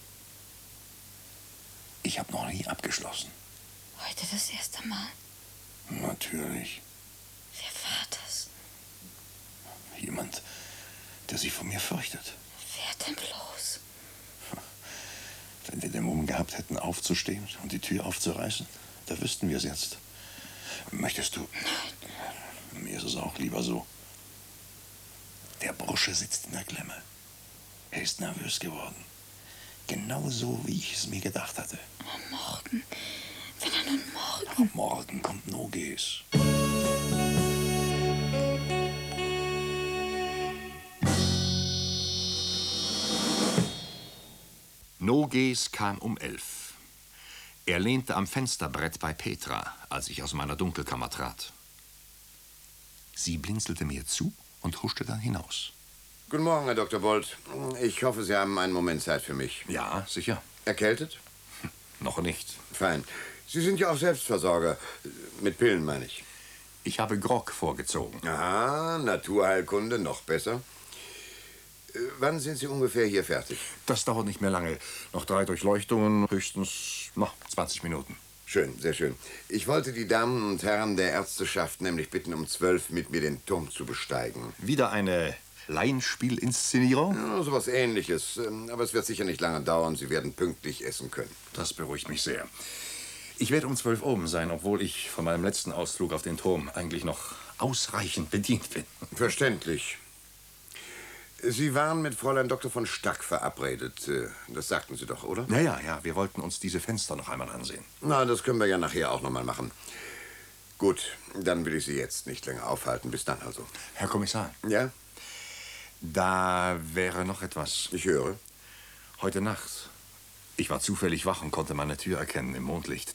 Ich habe noch nie abgeschlossen. Heute das erste Mal? Natürlich. Wer war das? Jemand, der sich vor mir fürchtet. Wer denn bloß? Wenn wir den Mumm gehabt hätten, aufzustehen und die Tür aufzureißen, da wüssten wir es jetzt. Möchtest du? Nein. Mir ist es auch lieber so. Der Bursche sitzt in der Klemme. Er ist nervös geworden. Genau so, wie ich es mir gedacht hatte. Aber morgen, wenn er nun morgen... Aber morgen kommt Noges. Noges kam um 11. Er lehnte am Fensterbrett bei Petra, als ich aus meiner Dunkelkammer trat. Sie blinzelte mir zu und huschte dann hinaus. Guten Morgen, Herr Dr. Bolt. Ich hoffe, Sie haben einen Moment Zeit für mich. Ja, sicher. Erkältet? Noch nicht. Fein. Sie sind ja auch Selbstversorger. Mit Pillen, meine ich. Ich habe Grog vorgezogen. Aha, Naturheilkunde, noch besser. Wann sind Sie ungefähr hier fertig? Das dauert nicht mehr lange. Noch 3 Durchleuchtungen, höchstens noch 20 Minuten. Schön, sehr schön. Ich wollte die Damen und Herren der Ärzteschaft nämlich bitten, um 12 mit mir den Turm zu besteigen. Wieder eine Laienspielinszenierung? Ja, sowas Ähnliches. Aber es wird sicher nicht lange dauern. Sie werden pünktlich essen können. Das beruhigt mich sehr. Ich werde um 12 oben sein, obwohl ich von meinem letzten Ausflug auf den Turm eigentlich noch ausreichend bedient bin. Verständlich. Sie waren mit Fräulein Dr. von Stack verabredet. Das sagten Sie doch, oder? Ja. Wir wollten uns diese Fenster noch einmal ansehen. Na, das können wir ja nachher auch noch mal machen. Gut, dann will ich Sie jetzt nicht länger aufhalten. Bis dann also. Herr Kommissar. Ja? Da wäre noch etwas. Ich höre. Heute Nacht. Ich war zufällig wach und konnte meine Tür erkennen im Mondlicht.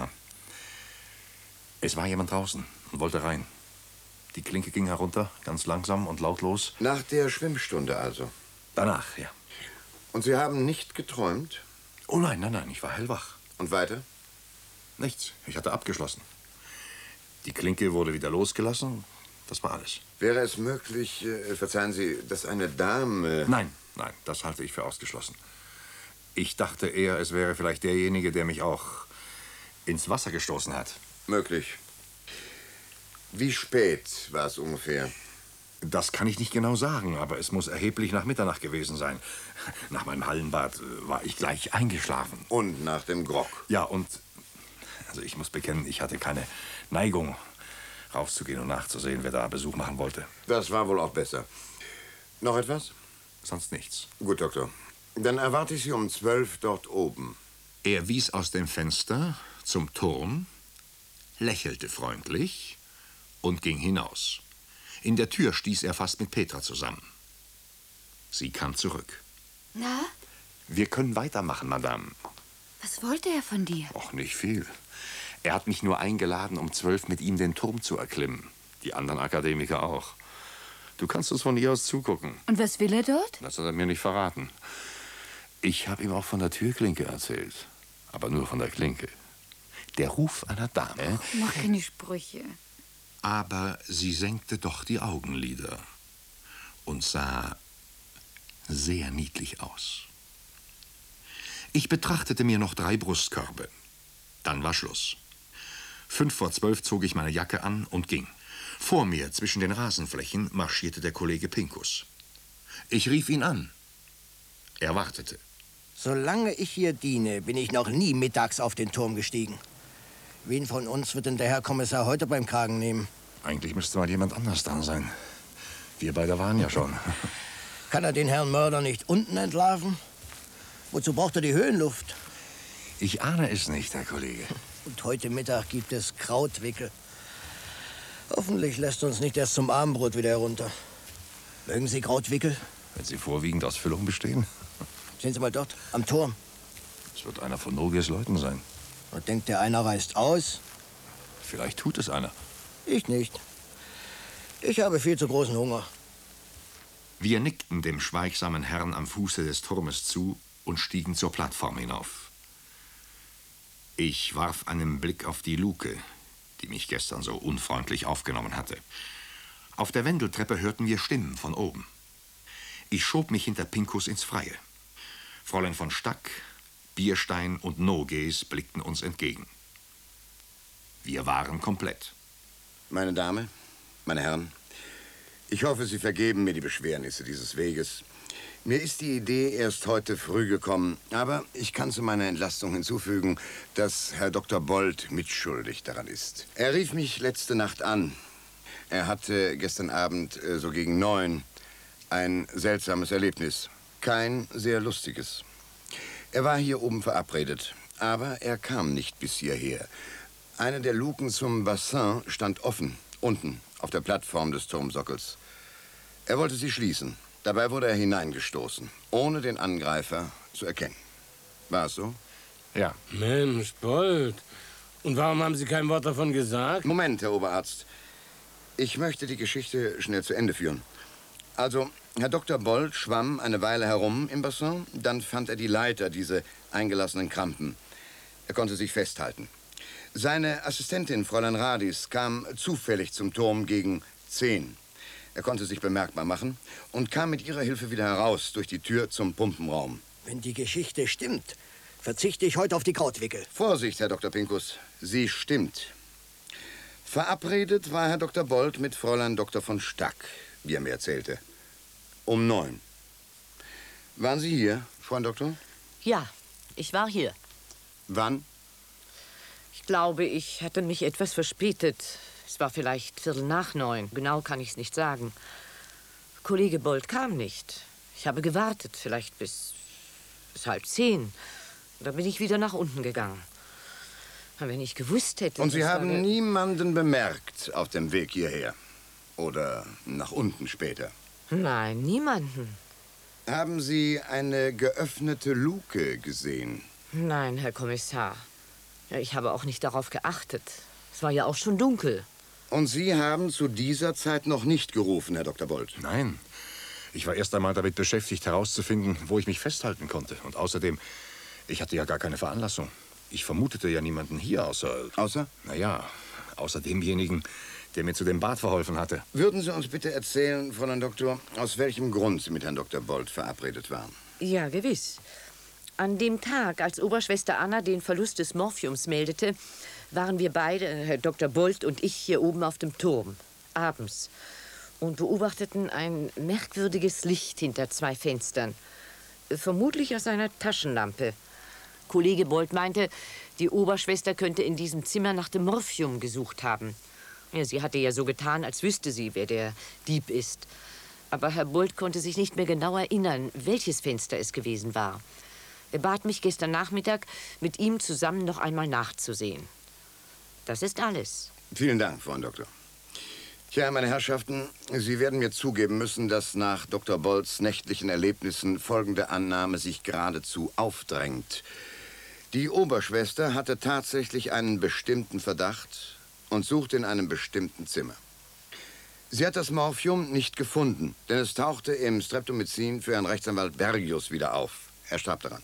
Es war jemand draußen und wollte rein. Die Klinke ging herunter, ganz langsam und lautlos. Nach der Schwimmstunde also? Danach, ja. Und Sie haben nicht geträumt? Oh nein, ich war hellwach. Und weiter? Nichts, ich hatte abgeschlossen. Die Klinke wurde wieder losgelassen, das war alles. Wäre es möglich, verzeihen Sie, dass eine Dame... Nein, das halte ich für ausgeschlossen. Ich dachte eher, es wäre vielleicht derjenige, der mich auch ins Wasser gestoßen hat. Möglich. Wie spät war es ungefähr? Das kann ich nicht genau sagen, aber es muss erheblich nach Mitternacht gewesen sein. Nach meinem Hallenbad war ich gleich eingeschlafen. Und nach dem Grog? Ja, und also ich muss bekennen, ich hatte keine Neigung, rauszugehen und nachzusehen, wer da Besuch machen wollte. Das war wohl auch besser. Noch etwas? Sonst nichts. Gut, Doktor. Dann erwarte ich Sie um 12 dort oben. Er wies aus dem Fenster zum Turm, lächelte freundlich und ging hinaus. In der Tür stieß er fast mit Petra zusammen. Sie kam zurück. Na? Wir können weitermachen, Madame. Was wollte er von dir? Och, nicht viel. Er hat mich nur eingeladen, um 12 mit ihm den Turm zu erklimmen. Die anderen Akademiker auch. Du kannst uns von hier aus zugucken. Und was will er dort? Das hat er mir nicht verraten. Ich habe ihm auch von der Türklinke erzählt. Aber nur von der Klinke. Der Ruf einer Dame. Mach keine Sprüche. Aber sie senkte doch die Augenlider und sah sehr niedlich aus. Ich betrachtete mir noch 3 Brustkörbe. Dann war Schluss. 11:55 zog ich meine Jacke an und ging. Vor mir, zwischen den Rasenflächen, marschierte der Kollege Pinkus. Ich rief ihn an. Er wartete. Solange ich hier diene, bin ich noch nie mittags auf den Turm gestiegen. Wen von uns wird denn der Herr Kommissar heute beim Kragen nehmen? Eigentlich müsste mal jemand anders da sein. Wir beide waren ja schon. Kann er den Herrn Mörder nicht unten entlarven? Wozu braucht er die Höhenluft? Ich ahne es nicht, Herr Kollege. Und heute Mittag gibt es Krautwickel. Hoffentlich lässt uns nicht erst zum Abendbrot wieder herunter. Mögen Sie Krautwickel? Wenn sie vorwiegend aus Füllung bestehen. Sehen Sie mal dort, am Turm. Es wird einer von Nogiers Leuten sein. Und denkt der, einer reißt aus? Vielleicht tut es einer. Ich nicht. Ich habe viel zu großen Hunger. Wir nickten dem schweigsamen Herrn am Fuße des Turmes zu und stiegen zur Plattform hinauf. Ich warf einen Blick auf die Luke, die mich gestern so unfreundlich aufgenommen hatte. Auf der Wendeltreppe hörten wir Stimmen von oben. Ich schob mich hinter Pinkus ins Freie. Fräulein von Stack, Bierstein und Noges blickten uns entgegen. Wir waren komplett. Meine Dame, meine Herren, ich hoffe, Sie vergeben mir die Beschwernisse dieses Weges. Mir ist die Idee erst heute früh gekommen, aber ich kann zu meiner Entlastung hinzufügen, dass Herr Dr. Bold mitschuldig daran ist. Er rief mich letzte Nacht an. Er hatte gestern Abend so gegen 9 ein seltsames Erlebnis. Kein sehr lustiges. Er war hier oben verabredet, aber er kam nicht bis hierher. Eine der Luken zum Bassin stand offen, unten auf der Plattform des Turmsockels. Er wollte sie schließen. Dabei wurde er hineingestoßen, ohne den Angreifer zu erkennen. War es so? Ja. Mensch, Bold. Und warum haben Sie kein Wort davon gesagt? Moment, Herr Oberarzt. Ich möchte die Geschichte schnell zu Ende führen. Also, Herr Dr. Bold schwamm eine Weile herum im Bassin. Dann fand er die Leiter, diese eingelassenen Krampen. Er konnte sich festhalten. Seine Assistentin, Fräulein Radis, kam zufällig zum Turm gegen 10. Er konnte sich bemerkbar machen und kam mit ihrer Hilfe wieder heraus durch die Tür zum Pumpenraum. Wenn die Geschichte stimmt, verzichte ich heute auf die Krautwickel. Vorsicht, Herr Dr. Pinkus. Sie stimmt. Verabredet war Herr Dr. Bold mit Fräulein Dr. von Stack, wie er mir erzählte. Um 9. Waren Sie hier, Frau Doktor? Ja, ich war hier. Wann? Ich glaube, ich hatte mich etwas verspätet. Es war vielleicht 8:15. Genau kann ich es nicht sagen. Kollege Bold kam nicht. Ich habe gewartet, vielleicht bis 9:30. Dann bin ich wieder nach unten gegangen. Aber wenn ich gewusst hätte... Und Sie dass haben da- niemanden bemerkt auf dem Weg hierher? Oder nach unten später? Nein, niemanden. Haben Sie eine geöffnete Luke gesehen? Nein, Herr Kommissar. Ja, ich habe auch nicht darauf geachtet. Es war ja auch schon dunkel. Und Sie haben zu dieser Zeit noch nicht gerufen, Herr Dr. Bold? Nein. Ich war erst einmal damit beschäftigt, herauszufinden, wo ich mich festhalten konnte. Und außerdem, ich hatte ja gar keine Veranlassung. Ich vermutete ja niemanden hier, außer... Außer? Naja, außer demjenigen, der mir zu dem Bad verholfen hatte. Würden Sie uns bitte erzählen, Fräulein Doktor, aus welchem Grund Sie mit Herrn Dr. Bold verabredet waren? Ja, gewiss. An dem Tag, als Oberschwester Anna den Verlust des Morphiums meldete, waren wir beide, Herr Dr. Bold und ich, hier oben auf dem Turm, abends, und beobachteten ein merkwürdiges Licht hinter 2 Fenstern. Vermutlich aus einer Taschenlampe. Kollege Bold meinte, die Oberschwester könnte in diesem Zimmer nach dem Morphium gesucht haben. Ja, sie hatte ja so getan, als wüsste sie, wer der Dieb ist. Aber Herr Bold konnte sich nicht mehr genau erinnern, welches Fenster es gewesen war. Er bat mich gestern Nachmittag, mit ihm zusammen noch einmal nachzusehen. Das ist alles. Vielen Dank, Frau Doktor. Tja, meine Herrschaften, Sie werden mir zugeben müssen, dass nach Dr. Bolds nächtlichen Erlebnissen folgende Annahme sich geradezu aufdrängt. Die Oberschwester hatte tatsächlich einen bestimmten Verdacht und suchte in einem bestimmten Zimmer. Sie hat das Morphium nicht gefunden, denn es tauchte im Streptomycin für Herrn Rechtsanwalt Bergius wieder auf. Er starb daran.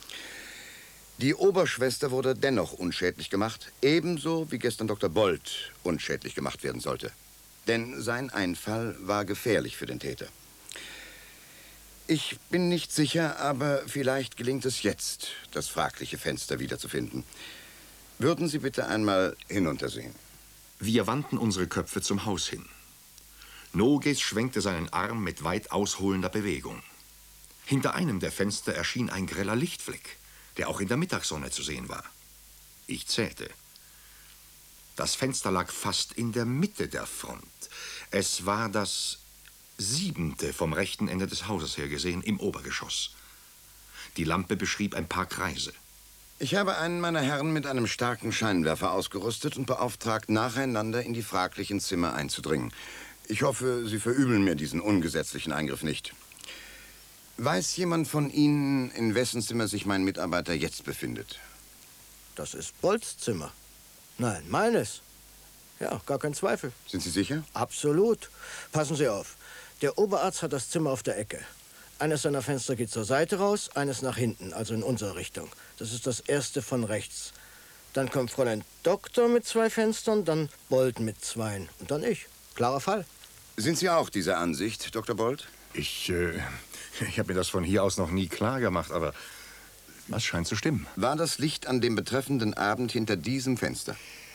Die Oberschwester wurde dennoch unschädlich gemacht, ebenso wie gestern Dr. Bold unschädlich gemacht werden sollte. Denn sein Einfall war gefährlich für den Täter. Ich bin nicht sicher, aber vielleicht gelingt es jetzt, das fragliche Fenster wiederzufinden. Würden Sie bitte einmal hinuntersehen? Wir wandten unsere Köpfe zum Haus hin. Noges schwenkte seinen Arm mit weit ausholender Bewegung. Hinter einem der Fenster erschien ein greller Lichtfleck, der auch in der Mittagssonne zu sehen war. Ich zählte. Das Fenster lag fast in der Mitte der Front. Es war das 7. vom rechten Ende des Hauses her gesehen, im Obergeschoss. Die Lampe beschrieb ein paar Kreise. Ich habe einen meiner Herren mit einem starken Scheinwerfer ausgerüstet und beauftragt, nacheinander in die fraglichen Zimmer einzudringen. Ich hoffe, Sie verübeln mir diesen ungesetzlichen Eingriff nicht. Weiß jemand von Ihnen, in wessen Zimmer sich mein Mitarbeiter jetzt befindet? Das ist Bolts Zimmer. Nein, meines. Ja, gar kein Zweifel. Sind Sie sicher? Absolut. Passen Sie auf. Der Oberarzt hat das Zimmer auf der Ecke. Eines seiner Fenster geht zur Seite raus, eines nach hinten, also in unsere Richtung. Das ist das erste von rechts. Dann kommt Fräulein Doktor mit 2 Fenstern, dann Bolt mit 2 und dann ich. Klarer Fall. Sind Sie auch dieser Ansicht, Dr. Bolt? Ich habe mir das von hier aus noch nie klar gemacht, aber das scheint zu stimmen. War das Licht an dem betreffenden Abend hinter diesem Fenster?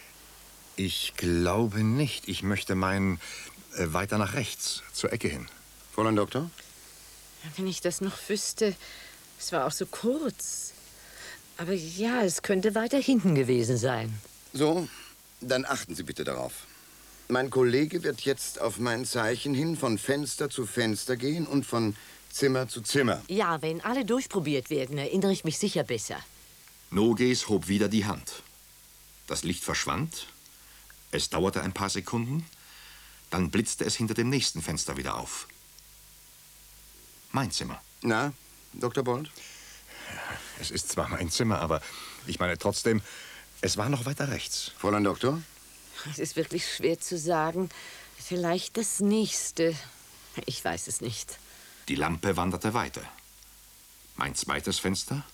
Ich glaube nicht. Ich möchte meinen weiter nach rechts, zur Ecke hin. Fräulein Doktor? Wenn ich das noch wüsste. Es war auch so kurz. Aber ja, es könnte weiter hinten gewesen sein. So, dann achten Sie bitte darauf. Mein Kollege wird jetzt auf mein Zeichen hin von Fenster zu Fenster gehen und von Zimmer zu Zimmer. Ja, wenn alle durchprobiert werden, erinnere ich mich sicher besser. Noges hob wieder die Hand. Das Licht verschwand. Es dauerte ein paar Sekunden. Dann blitzte es hinter dem nächsten Fenster wieder auf. Mein Zimmer. Na, Dr. Bolt? Es ist zwar mein Zimmer, aber ich meine trotzdem, es war noch weiter rechts. Fräulein Doktor? Es ist wirklich schwer zu sagen. Vielleicht das nächste. Ich weiß es nicht. Die Lampe wanderte weiter. Mein zweites Fenster.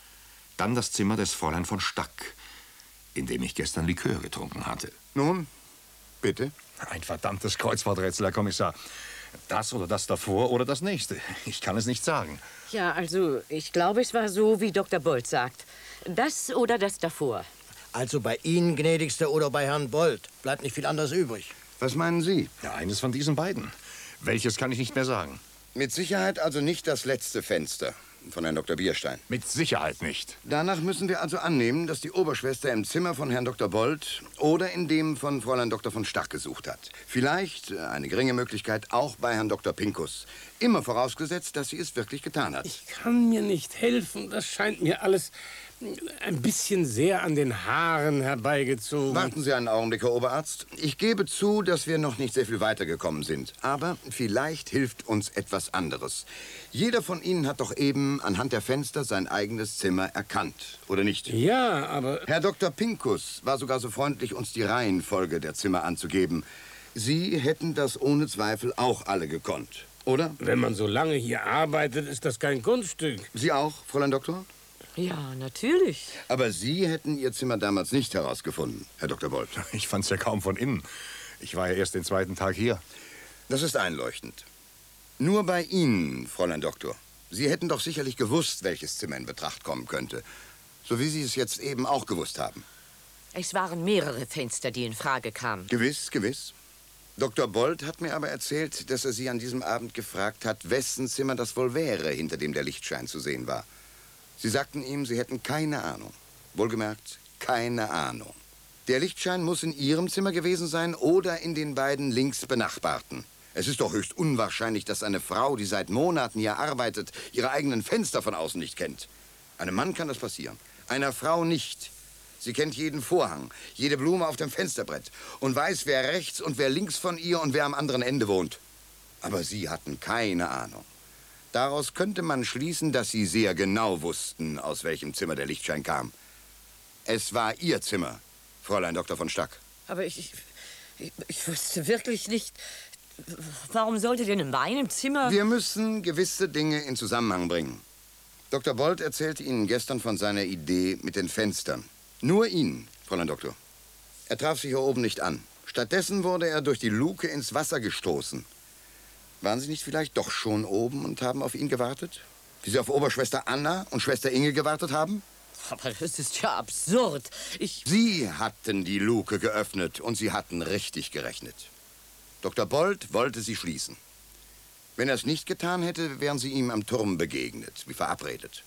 Dann das Zimmer des Fräulein von Stack, in dem ich gestern Likör getrunken hatte. Nun, bitte. Ein verdammtes Kreuzworträtsel, Herr Kommissar. Das oder das davor oder das nächste. Ich kann es nicht sagen. Ja, also, ich glaube, es war so, wie Dr. Bolt sagt. Das oder das davor. Also bei Ihnen, gnädigster, oder bei Herrn Bolt. Bleibt nicht viel anderes übrig. Was meinen Sie? Ja, eines von diesen beiden. Welches kann ich nicht mehr sagen. Mit Sicherheit also nicht das letzte Fenster von Herrn Dr. Bierstein. Mit Sicherheit nicht. Danach müssen wir also annehmen, dass die Oberschwester im Zimmer von Herrn Dr. Bolt oder in dem von Fräulein Dr. von Stack gesucht hat. Vielleicht, eine geringe Möglichkeit, auch bei Herrn Dr. Pinkus. Immer vorausgesetzt, dass sie es wirklich getan hat. Ich kann mir nicht helfen. Das scheint mir alles ein bisschen sehr an den Haaren herbeigezogen. Warten Sie einen Augenblick, Herr Oberarzt. Ich gebe zu, dass wir noch nicht sehr viel weitergekommen sind. Aber vielleicht hilft uns etwas anderes. Jeder von Ihnen hat doch eben anhand der Fenster sein eigenes Zimmer erkannt, oder nicht? Ja, aber... Herr Dr. Pinkus war sogar so freundlich, uns die Reihenfolge der Zimmer anzugeben. Sie hätten das ohne Zweifel auch alle gekonnt, oder? Wenn man so lange hier arbeitet, ist das kein Kunststück. Sie auch, Fräulein Doktor? Ja, natürlich. Aber Sie hätten Ihr Zimmer damals nicht herausgefunden, Herr Dr. Bolt. Ich fand's ja kaum von innen. Ich war ja erst den zweiten Tag hier. Das ist einleuchtend. Nur bei Ihnen, Fräulein Doktor. Sie hätten doch sicherlich gewusst, welches Zimmer in Betracht kommen könnte. So wie Sie es jetzt eben auch gewusst haben. Es waren mehrere Fenster, die in Frage kamen. Gewiss, gewiss. Dr. Bolt hat mir aber erzählt, dass er Sie an diesem Abend gefragt hat, wessen Zimmer das wohl wäre, hinter dem der Lichtschein zu sehen war. Sie sagten ihm, Sie hätten keine Ahnung. Wohlgemerkt, keine Ahnung. Der Lichtschein muss in Ihrem Zimmer gewesen sein oder in den beiden links benachbarten. Es ist doch höchst unwahrscheinlich, dass eine Frau, die seit Monaten hier arbeitet, ihre eigenen Fenster von außen nicht kennt. Einem Mann kann das passieren, einer Frau nicht. Sie kennt jeden Vorhang, jede Blume auf dem Fensterbrett und weiß, wer rechts und wer links von ihr und wer am anderen Ende wohnt. Aber Sie hatten keine Ahnung. Daraus könnte man schließen, dass Sie sehr genau wussten, aus welchem Zimmer der Lichtschein kam. Es war Ihr Zimmer, Fräulein Dr. von Stack. Aber ich wusste wirklich nicht... Warum sollte denn in meinem Zimmer... Wir müssen gewisse Dinge in Zusammenhang bringen. Dr. Bolt erzählte Ihnen gestern von seiner Idee mit den Fenstern. Nur Ihnen, Fräulein Doktor. Er traf Sie hier oben nicht an. Stattdessen wurde er durch die Luke ins Wasser gestoßen. Waren Sie nicht vielleicht doch schon oben und haben auf ihn gewartet? Wie Sie auf Oberschwester Anna und Schwester Inge gewartet haben? Aber das ist ja absurd. Sie hatten die Luke geöffnet und Sie hatten richtig gerechnet. Dr. Bolt wollte sie schließen. Wenn er es nicht getan hätte, wären Sie ihm am Turm begegnet, wie verabredet.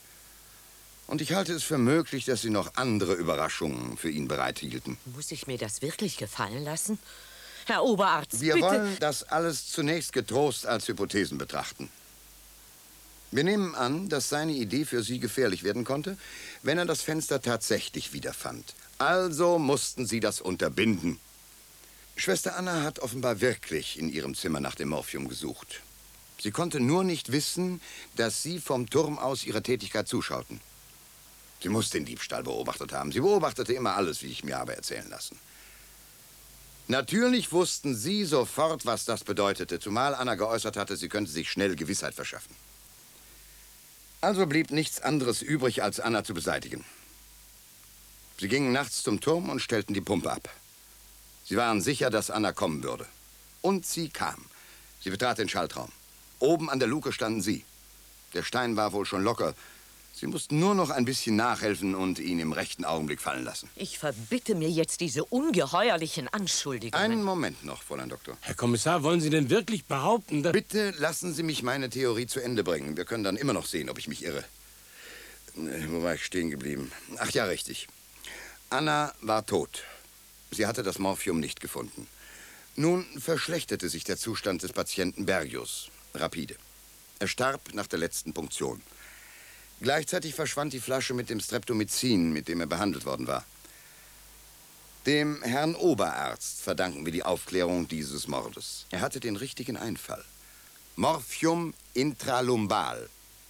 Und ich halte es für möglich, dass Sie noch andere Überraschungen für ihn bereithielten. Muss ich mir das wirklich gefallen lassen? Herr Oberarzt, Wir bitte... wollen das alles zunächst getrost als Hypothesen betrachten. Wir nehmen an, dass seine Idee für Sie gefährlich werden konnte, wenn er das Fenster tatsächlich wiederfand. Also mussten Sie das unterbinden. Schwester Anna hat offenbar wirklich in ihrem Zimmer nach dem Morphium gesucht. Sie konnte nur nicht wissen, dass Sie vom Turm aus ihrer Tätigkeit zuschauten. Sie muss den Diebstahl beobachtet haben. Sie beobachtete immer alles, wie ich mir habe erzählen lassen. Natürlich wussten Sie sofort, was das bedeutete, zumal Anna geäußert hatte, sie könnte sich schnell Gewissheit verschaffen. Also blieb nichts anderes übrig, als Anna zu beseitigen. Sie gingen nachts zum Turm und stellten die Pumpe ab. Sie waren sicher, dass Anna kommen würde. Und sie kam. Sie betrat den Schaltraum. Oben an der Luke standen Sie. Der Stein war wohl schon locker. Sie mussten nur noch ein bisschen nachhelfen und ihn im rechten Augenblick fallen lassen. Ich verbitte mir jetzt diese ungeheuerlichen Anschuldigungen. Einen Moment noch, Fräulein Doktor. Herr Kommissar, wollen Sie denn wirklich behaupten, dass... Bitte lassen Sie mich meine Theorie zu Ende bringen. Wir können dann immer noch sehen, ob ich mich irre. Wo war ich stehen geblieben? Ach ja, richtig. Anna war tot. Sie hatte das Morphium nicht gefunden. Nun verschlechterte sich der Zustand des Patienten Bergius. Rapide. Er starb nach der letzten Punktion. Gleichzeitig verschwand die Flasche mit dem Streptomycin, mit dem er behandelt worden war. Dem Herrn Oberarzt verdanken wir die Aufklärung dieses Mordes. Er hatte den richtigen Einfall. Morphium intralumbal.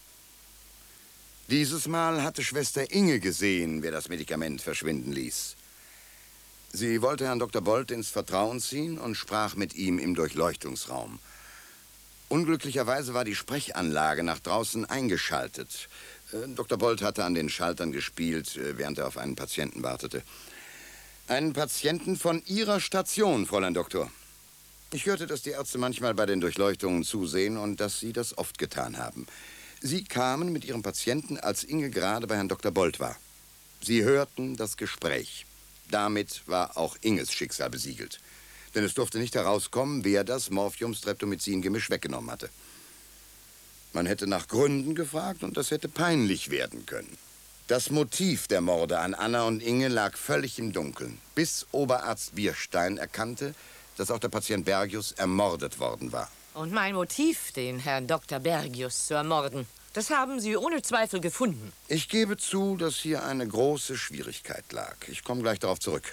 Dieses Mal hatte Schwester Inge gesehen, wer das Medikament verschwinden ließ. Sie wollte Herrn Dr. Bolt ins Vertrauen ziehen und sprach mit ihm im Durchleuchtungsraum. Unglücklicherweise war die Sprechanlage nach draußen eingeschaltet. Dr. Bolt hatte an den Schaltern gespielt, während er auf einen Patienten wartete. Einen Patienten von Ihrer Station, Fräulein Doktor. Ich hörte, dass die Ärzte manchmal bei den Durchleuchtungen zusehen und dass Sie das oft getan haben. Sie kamen mit Ihrem Patienten, als Inge gerade bei Herrn Dr. Bolt war. Sie hörten das Gespräch. Damit war auch Inges Schicksal besiegelt. Denn es durfte nicht herauskommen, wer das Morphium-Streptomycin-Gemisch weggenommen hatte. Man hätte nach Gründen gefragt und das hätte peinlich werden können. Das Motiv der Morde an Anna und Inge lag völlig im Dunkeln, bis Oberarzt Bierstein erkannte, dass auch der Patient Bergius ermordet worden war. Und mein Motiv, den Herrn Dr. Bergius zu ermorden, das haben Sie ohne Zweifel gefunden. Ich gebe zu, dass hier eine große Schwierigkeit lag. Ich komme gleich darauf zurück.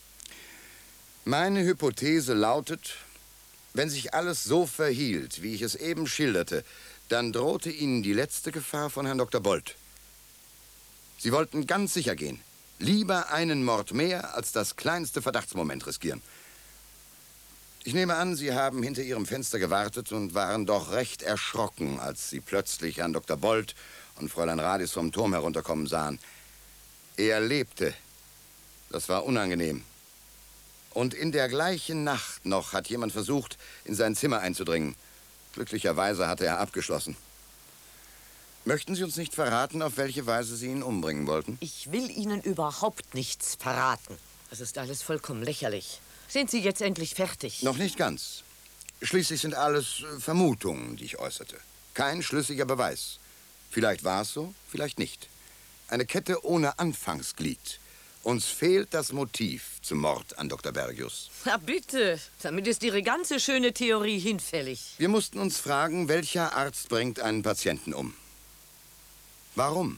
Meine Hypothese lautet, wenn sich alles so verhielt, wie ich es eben schilderte, dann drohte Ihnen die letzte Gefahr von Herrn Dr. Bolt. Sie wollten ganz sicher gehen. Lieber einen Mord mehr, als das kleinste Verdachtsmoment riskieren. Ich nehme an, Sie haben hinter Ihrem Fenster gewartet und waren doch recht erschrocken, als Sie plötzlich Herrn Dr. Bolt und Fräulein Radis vom Turm herunterkommen sahen. Er lebte. Das war unangenehm. Und in der gleichen Nacht noch hat jemand versucht, in sein Zimmer einzudringen. Glücklicherweise hatte er abgeschlossen. Möchten Sie uns nicht verraten, auf welche Weise Sie ihn umbringen wollten? Ich will Ihnen überhaupt nichts verraten. Das ist alles vollkommen lächerlich. Sind Sie jetzt endlich fertig? Noch nicht ganz. Schließlich sind alles Vermutungen, die ich äußerte. Kein schlüssiger Beweis. Vielleicht war es so, vielleicht nicht. Eine Kette ohne Anfangsglied. Uns fehlt das Motiv zum Mord an Dr. Bergius. Na bitte, damit ist Ihre ganze schöne Theorie hinfällig. Wir mussten uns fragen, welcher Arzt bringt einen Patienten um? Warum?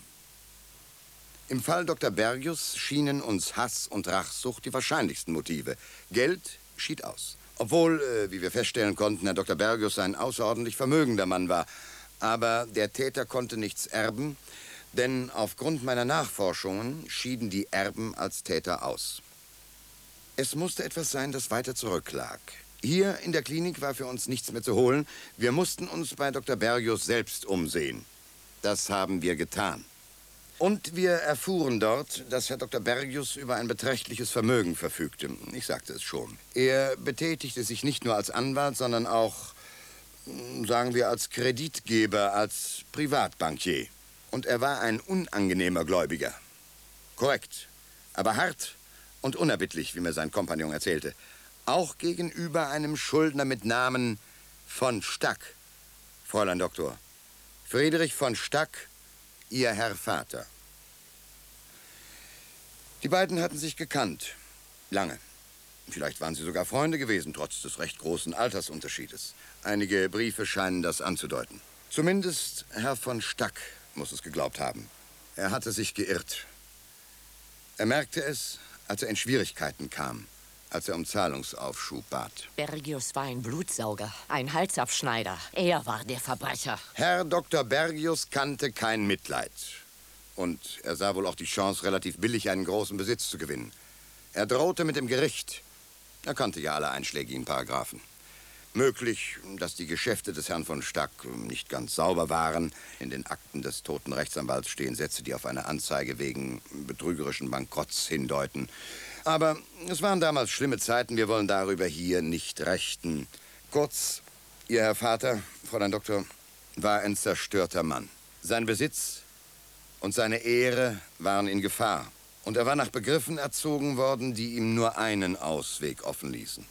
Im Fall Dr. Bergius schienen uns Hass und Rachsucht die wahrscheinlichsten Motive. Geld schied aus. Obwohl, wie wir feststellen konnten, Herr Dr. Bergius ein außerordentlich vermögender Mann war. Aber der Täter konnte nichts erben, denn aufgrund meiner Nachforschungen schieden die Erben als Täter aus. Es musste etwas sein, das weiter zurücklag. Hier in der Klinik war für uns nichts mehr zu holen. Wir mussten uns bei Dr. Bergius selbst umsehen. Das haben wir getan. Und wir erfuhren dort, dass Herr Dr. Bergius über ein beträchtliches Vermögen verfügte. Ich sagte es schon. Er betätigte sich nicht nur als Anwalt, sondern auch, sagen wir, als Kreditgeber, als Privatbankier. Und er war ein unangenehmer Gläubiger. Korrekt, aber hart und unerbittlich, wie mir sein Kompagnon erzählte. Auch gegenüber einem Schuldner mit Namen von Stack. Fräulein Doktor, Friedrich von Stack, Ihr Herr Vater. Die beiden hatten sich gekannt. Lange. Vielleicht waren sie sogar Freunde gewesen, trotz des recht großen Altersunterschiedes. Einige Briefe scheinen das anzudeuten. Zumindest Herr von Stack muss es geglaubt haben. Er hatte sich geirrt. Er merkte es, als er in Schwierigkeiten kam, als er um Zahlungsaufschub bat. Bergius war ein Blutsauger, ein Halsabschneider. Er war der Verbrecher. Herr Dr. Bergius kannte kein Mitleid. Und er sah wohl auch die Chance, relativ billig einen großen Besitz zu gewinnen. Er drohte mit dem Gericht. Er kannte ja alle einschlägigen Paragraphen. Möglich, dass die Geschäfte des Herrn von Stack nicht ganz sauber waren. In den Akten des toten Rechtsanwalts stehen Sätze, die auf eine Anzeige wegen betrügerischen Bankrotts hindeuten. Aber es waren damals schlimme Zeiten. Wir wollen darüber hier nicht rechten. Kurz, Ihr Herr Vater, Fräulein Doktor, war ein zerstörter Mann. Sein Besitz und seine Ehre waren in Gefahr. Und er war nach Begriffen erzogen worden, die ihm nur einen Ausweg offen ließen.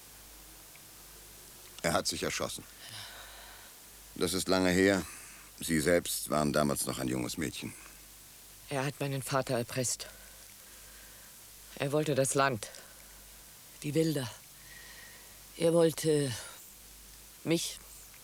Er hat sich erschossen. Das ist lange her. Sie selbst waren damals noch ein junges Mädchen. Er hat meinen Vater erpresst. Er wollte das Land, die Wälder. Er wollte mich.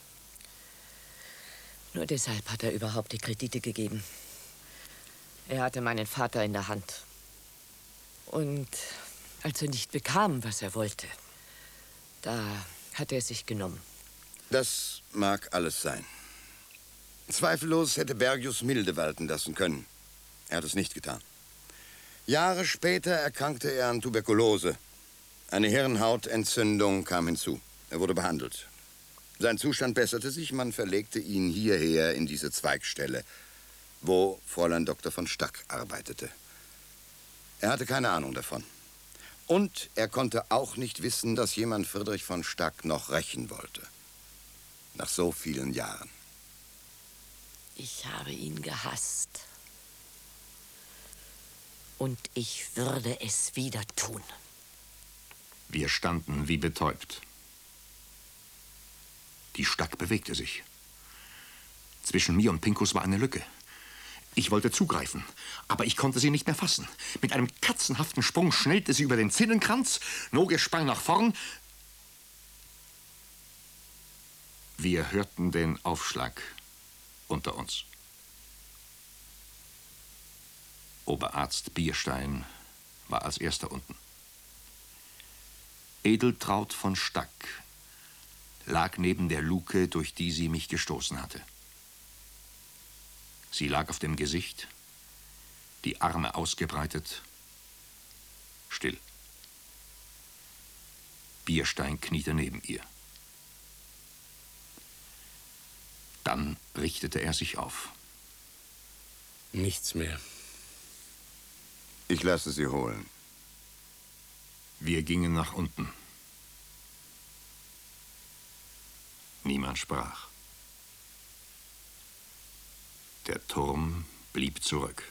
Nur deshalb hat er überhaupt die Kredite gegeben. Er hatte meinen Vater in der Hand. Und als er nicht bekam, was er wollte, da hat er sich genommen. Das mag alles sein. Zweifellos hätte Bergius milde walten lassen können. Er hat es nicht getan. Jahre später erkrankte er an Tuberkulose. Eine Hirnhautentzündung kam hinzu. Er wurde behandelt. Sein Zustand besserte sich, man verlegte ihn hierher in diese Zweigstelle, wo Fräulein Dr. von Stack arbeitete. Er hatte keine Ahnung davon. Und er konnte auch nicht wissen, dass jemand Friedrich von Stack noch rächen wollte. Nach so vielen Jahren. Ich habe ihn gehasst. Und ich würde es wieder tun. Wir standen wie betäubt. Die Stack bewegte sich. Zwischen mir und Pinkus war eine Lücke. Ich wollte zugreifen, aber ich konnte sie nicht mehr fassen. Mit einem katzenhaften Sprung schnellte sie über den Zinnenkranz. Noge sprang nach vorn. Wir hörten den Aufschlag unter uns. Oberarzt Bierstein war als erster unten. Edeltraud von Stack lag neben der Luke, durch die sie mich gestoßen hatte. Sie lag auf dem Gesicht, die Arme ausgebreitet, still. Bierstein kniete neben ihr. Dann richtete er sich auf. Nichts mehr. Ich lasse Sie holen. Wir gingen nach unten. Niemand sprach. Der Turm blieb zurück.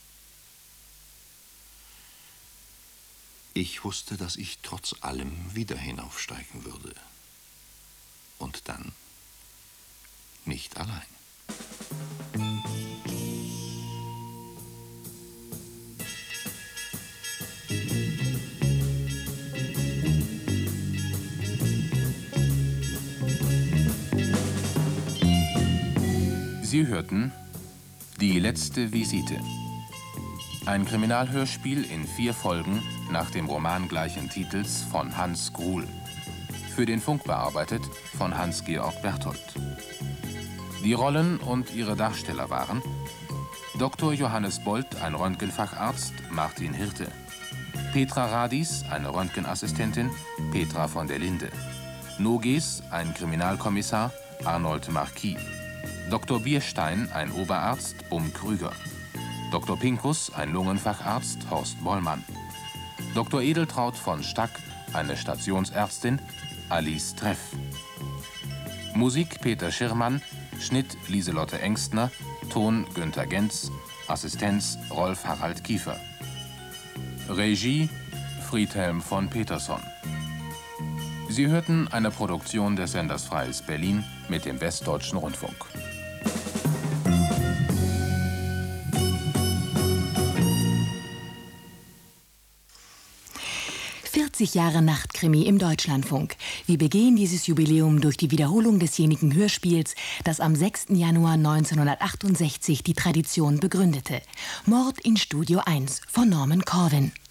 Ich wusste, dass ich trotz allem wieder hinaufsteigen würde. Und dann nicht allein. Sie hörten Die letzte Visite. Ein Kriminalhörspiel in 4 Folgen nach dem Roman gleichen Titels von Hans Gruhl. Für den Funk bearbeitet von Hans-Georg Berthold. Die Rollen und ihre Darsteller waren Dr. Johannes Bolt, ein Röntgenfacharzt, Martin Hirte. Petra Radies, eine Röntgenassistentin, Petra von der Linde. Noges, ein Kriminalkommissar, Arnold Marquis. Dr. Bierstein, ein Oberarzt, Krüger. Dr. Pinkus, ein Lungenfacharzt, Horst Bollmann. Dr. Edeltraud von Stack, eine Stationsärztin, Alice Treff. Musik Peter Schirmann, Schnitt Lieselotte Engstner, Ton Günther Genz, Assistenz Rolf Harald Kiefer. Regie Friedhelm von Peterson. Sie hörten eine Produktion des Senders Freies Berlin mit dem Westdeutschen Rundfunk. 60 Jahre Nachtkrimi im Deutschlandfunk. Wir begehen dieses Jubiläum durch die Wiederholung desjenigen Hörspiels, das am 6. Januar 1968 die Tradition begründete. Mord in Studio 1 von Norman Corwin.